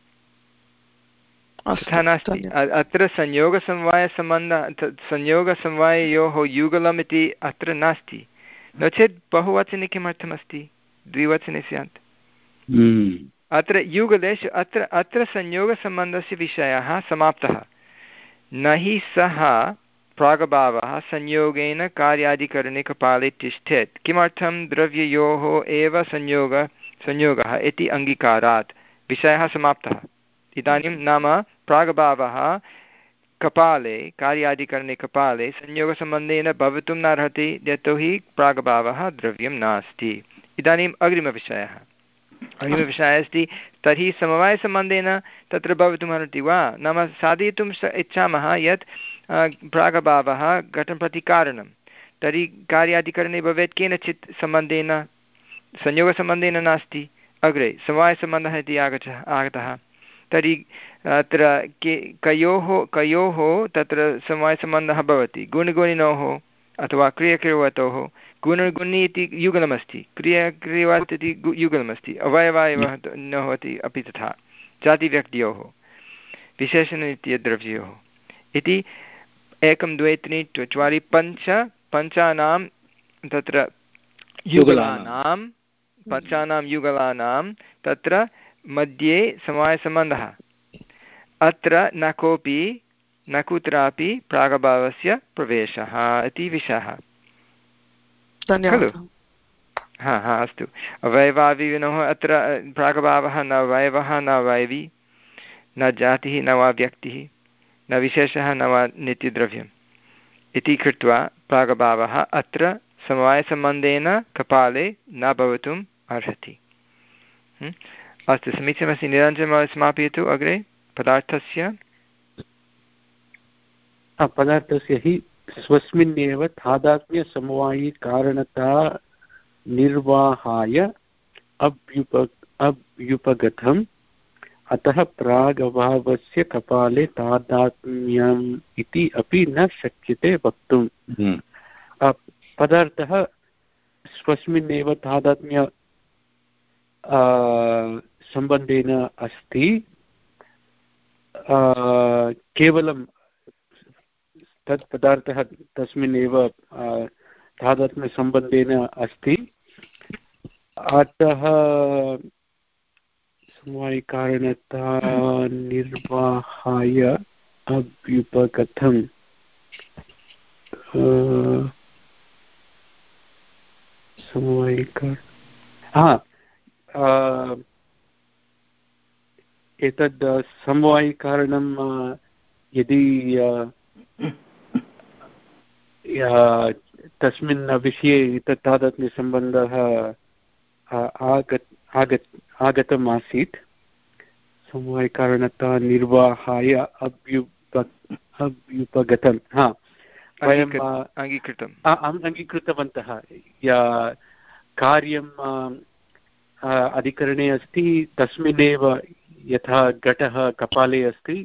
तथा नास्ति अत्र संयोगसमवायसम्बन्धः संयोगसमवाययोः युगलम् इति अत्र नास्ति नो चेत् बहुवचने किमर्थमस्ति द्विवचने स्यात् अत्र युगलेषु अत्र अत्र संयोगसम्बन्धस्य विषयः समाप्तः न हि सः प्रागभावः संयोगेन कार्यादिकरणे कपाले तिष्ठेत् किमर्थं द्रव्ययोः एव संयोग संयोगः इति अङ्गीकारात् विषयः समाप्तः इदानीं नाम प्रागभावः कपाले कार्यादिकरणे कपाले संयोगसम्बन्धेन भवितुं नार्हति यतोहि प्रागभावः द्रव्यं नास्ति इदानीम् अग्रिमविषयः अग्रिमविषयः अस्ति तर्हि समवायसम्बन्धेन तत्र भवितुमर्हति वा नाम साधयितुं इच्छामः यत् प्रागभावः घटं प्रति कारणं तर्हि कार्यादिकरणे भवेत् केनचित् सम्बन्धेन संयोगसम्बन्धेन नास्ति अग्रे समवायसम्बन्धः इति आगच्छ आगतः तर्हि अत्र के कयोः कयोः तत्र समवायसम्बन्धः भवति गुणगुणिनोः अथवा क्रियक्रियवतोः गुणगुणि इति युगलमस्ति क्रियक्रियवत् इति युगलमस्ति अवयवायवनोः इति अपि तथा जातिव्यक्तयोः विशेषणनित्यद्रव्ययोः इति एकं द्वे त्रीणि चत्वारि पञ्च पञ्चानां तत्र युगलानां पञ्चानां युगलानां तत्र मध्ये समवायसम्बन्धः अत्र न कोऽपि न कुत्रापि प्रागभावस्य प्रवेशः इति विषयः खलु। हा हा अस्तु अवयवादिनोः अत्र प्रागभावः न वयवः न वयवी न जातिः न वा व्यक्तिः न विशेषः न वा नित्यद्रव्यम् इति कृत्वा प्रागभावः अत्र समवायसम्बन्धेन कपाले न भवितुम् अर्हति। अस्तु समीचीनमस्ति। निरञ्जनमहोदय समापयतु अग्रे। पदार्थस्य पदार्थस्य हि स्वस्मिन्नेव तादात्म्यसमवायिकारणता निर्वाहाय अभ्युप अभ्युपगतम् अतः प्रागभावस्य कपाले तादात्म्यम् इति अपि न शक्यते वक्तुम्। पदार्थः स्वस्मिन्नेव तादात्म्य सम्बन्धेन अस्ति, केवलं तत् पदार्थः तस्मिन्नेव तादात्म्यसम्बन्धेन अस्ति, अतः समवायिकारणता निर्वाहाय अभ्युपगतम् समवायिकार हा एतद् समवायिकारणं यदि तस्मिन् विषये एतत् तादात्म्यसम्बन्धः आगत् आगत् आगतम् आसीत्, समवायिकारणता निर्वाहाय अभ्युप अभ्युपगतं हा वयम् अङ्गीकृतम् अङ्गीकृतवन्तः। कार्यं अधिकरणे अस्ति, तस्मिन्नेव यथा घटः कपाले अस्ति,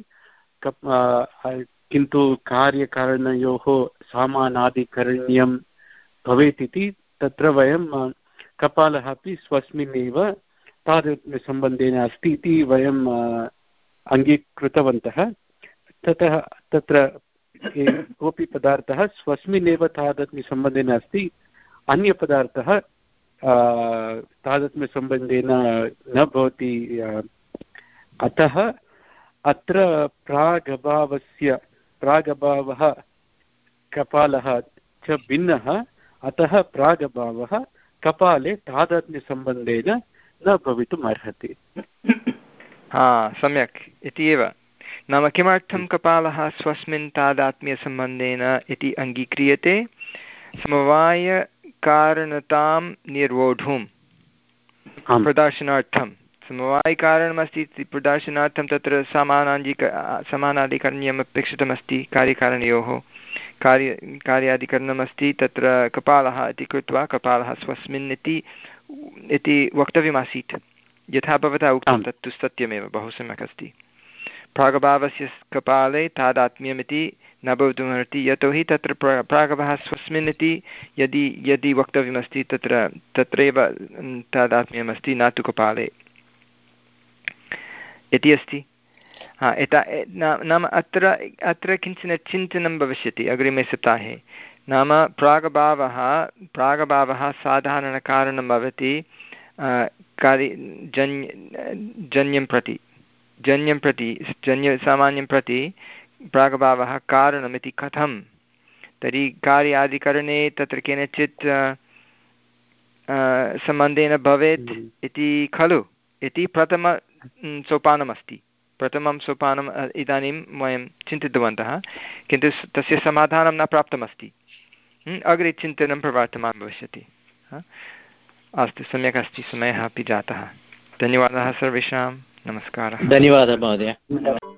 किन्तु कार्यकारणयोः सामानाधिकरण्यं भवेत् इति तत्र वयं कपालः अपि स्वस्मिन्नेव तादात्म्यसम्बन्धेन अस्ति इति वयम् अङ्गीकृतवन्तः। ततः तत्र कोऽपि पदार्थः स्वस्मिन्नेव तादात्म्यसम्बन्धेन अस्ति, अन्यपदार्थः तादात्म्यसम्बन्धेन न भवति, अतः अत्र प्रागभावस्य प्रागभावः कपालः च भिन्नः, अतः प्रागभावः कपाले तादात्म्यसम्बन्धेन न भवितुम् अर्हति। हा सम्यक् इति एव नाम किमर्थं कपालः स्वस्मिन् तादात्म्यसम्बन्धेन इति अङ्गीक्रियते? समवायकारणतां निर्वोढुं प्रदर्शनार्थं। समवायिकारणमस्ति इति प्रदर्शनार्थं तत्र समानाङ्गीक समानाधिकरण्यम् अपेक्षितमस्ति कार्यकारणयोः, कार्य कार्याधिकरणमस्ति तत्र कपालः इति कृत्वा कपालः स्वस्मिन् इति इति वक्तव्यमासीत्। यथा भवता उक्तं तत्तु सत्यमेव, बहु सम्यक् अस्ति। प्रागभावस्य कपाले तादात्म्यमिति न भवितुमर्हति, यतोहि तत्र प्रा प्रागभावः स्वस्मिन् इति यदि यदि वक्तव्यमस्ति तत्र तत्रैव तादात्म्यमस्ति, न तु कपाले इति अस्ति। हा एता नाम अत्र अत्र किञ्चन चिन्तनं भविष्यति अग्रिमे सप्ताहे। नाम प्रागभावः प्रागभावः साधारणकारणं भवति कार्य जन्य जन्यं प्रति जन्यं प्रति जन्य सामान्यं प्रति प्रागभावः कारणमिति कथं? तर्हि कार्यादिकरणे तत्र केनचित् सम्बन्धेन भवेत् इति खलु इति प्रथम सोपानमस्ति। प्रथमं सोपानम् इदानीं वयं चिन्तितवन्तः, किन्तु तस्य समाधानं न प्राप्तमस्ति। अग्रे चिन्तनं प्रवर्तमानं भविष्यति। अस्तु, सम्यक् अस्ति, समयः अपि जातः। धन्यवादः सर्वेषां, नमस्कारः। धन्यवादः महोदय।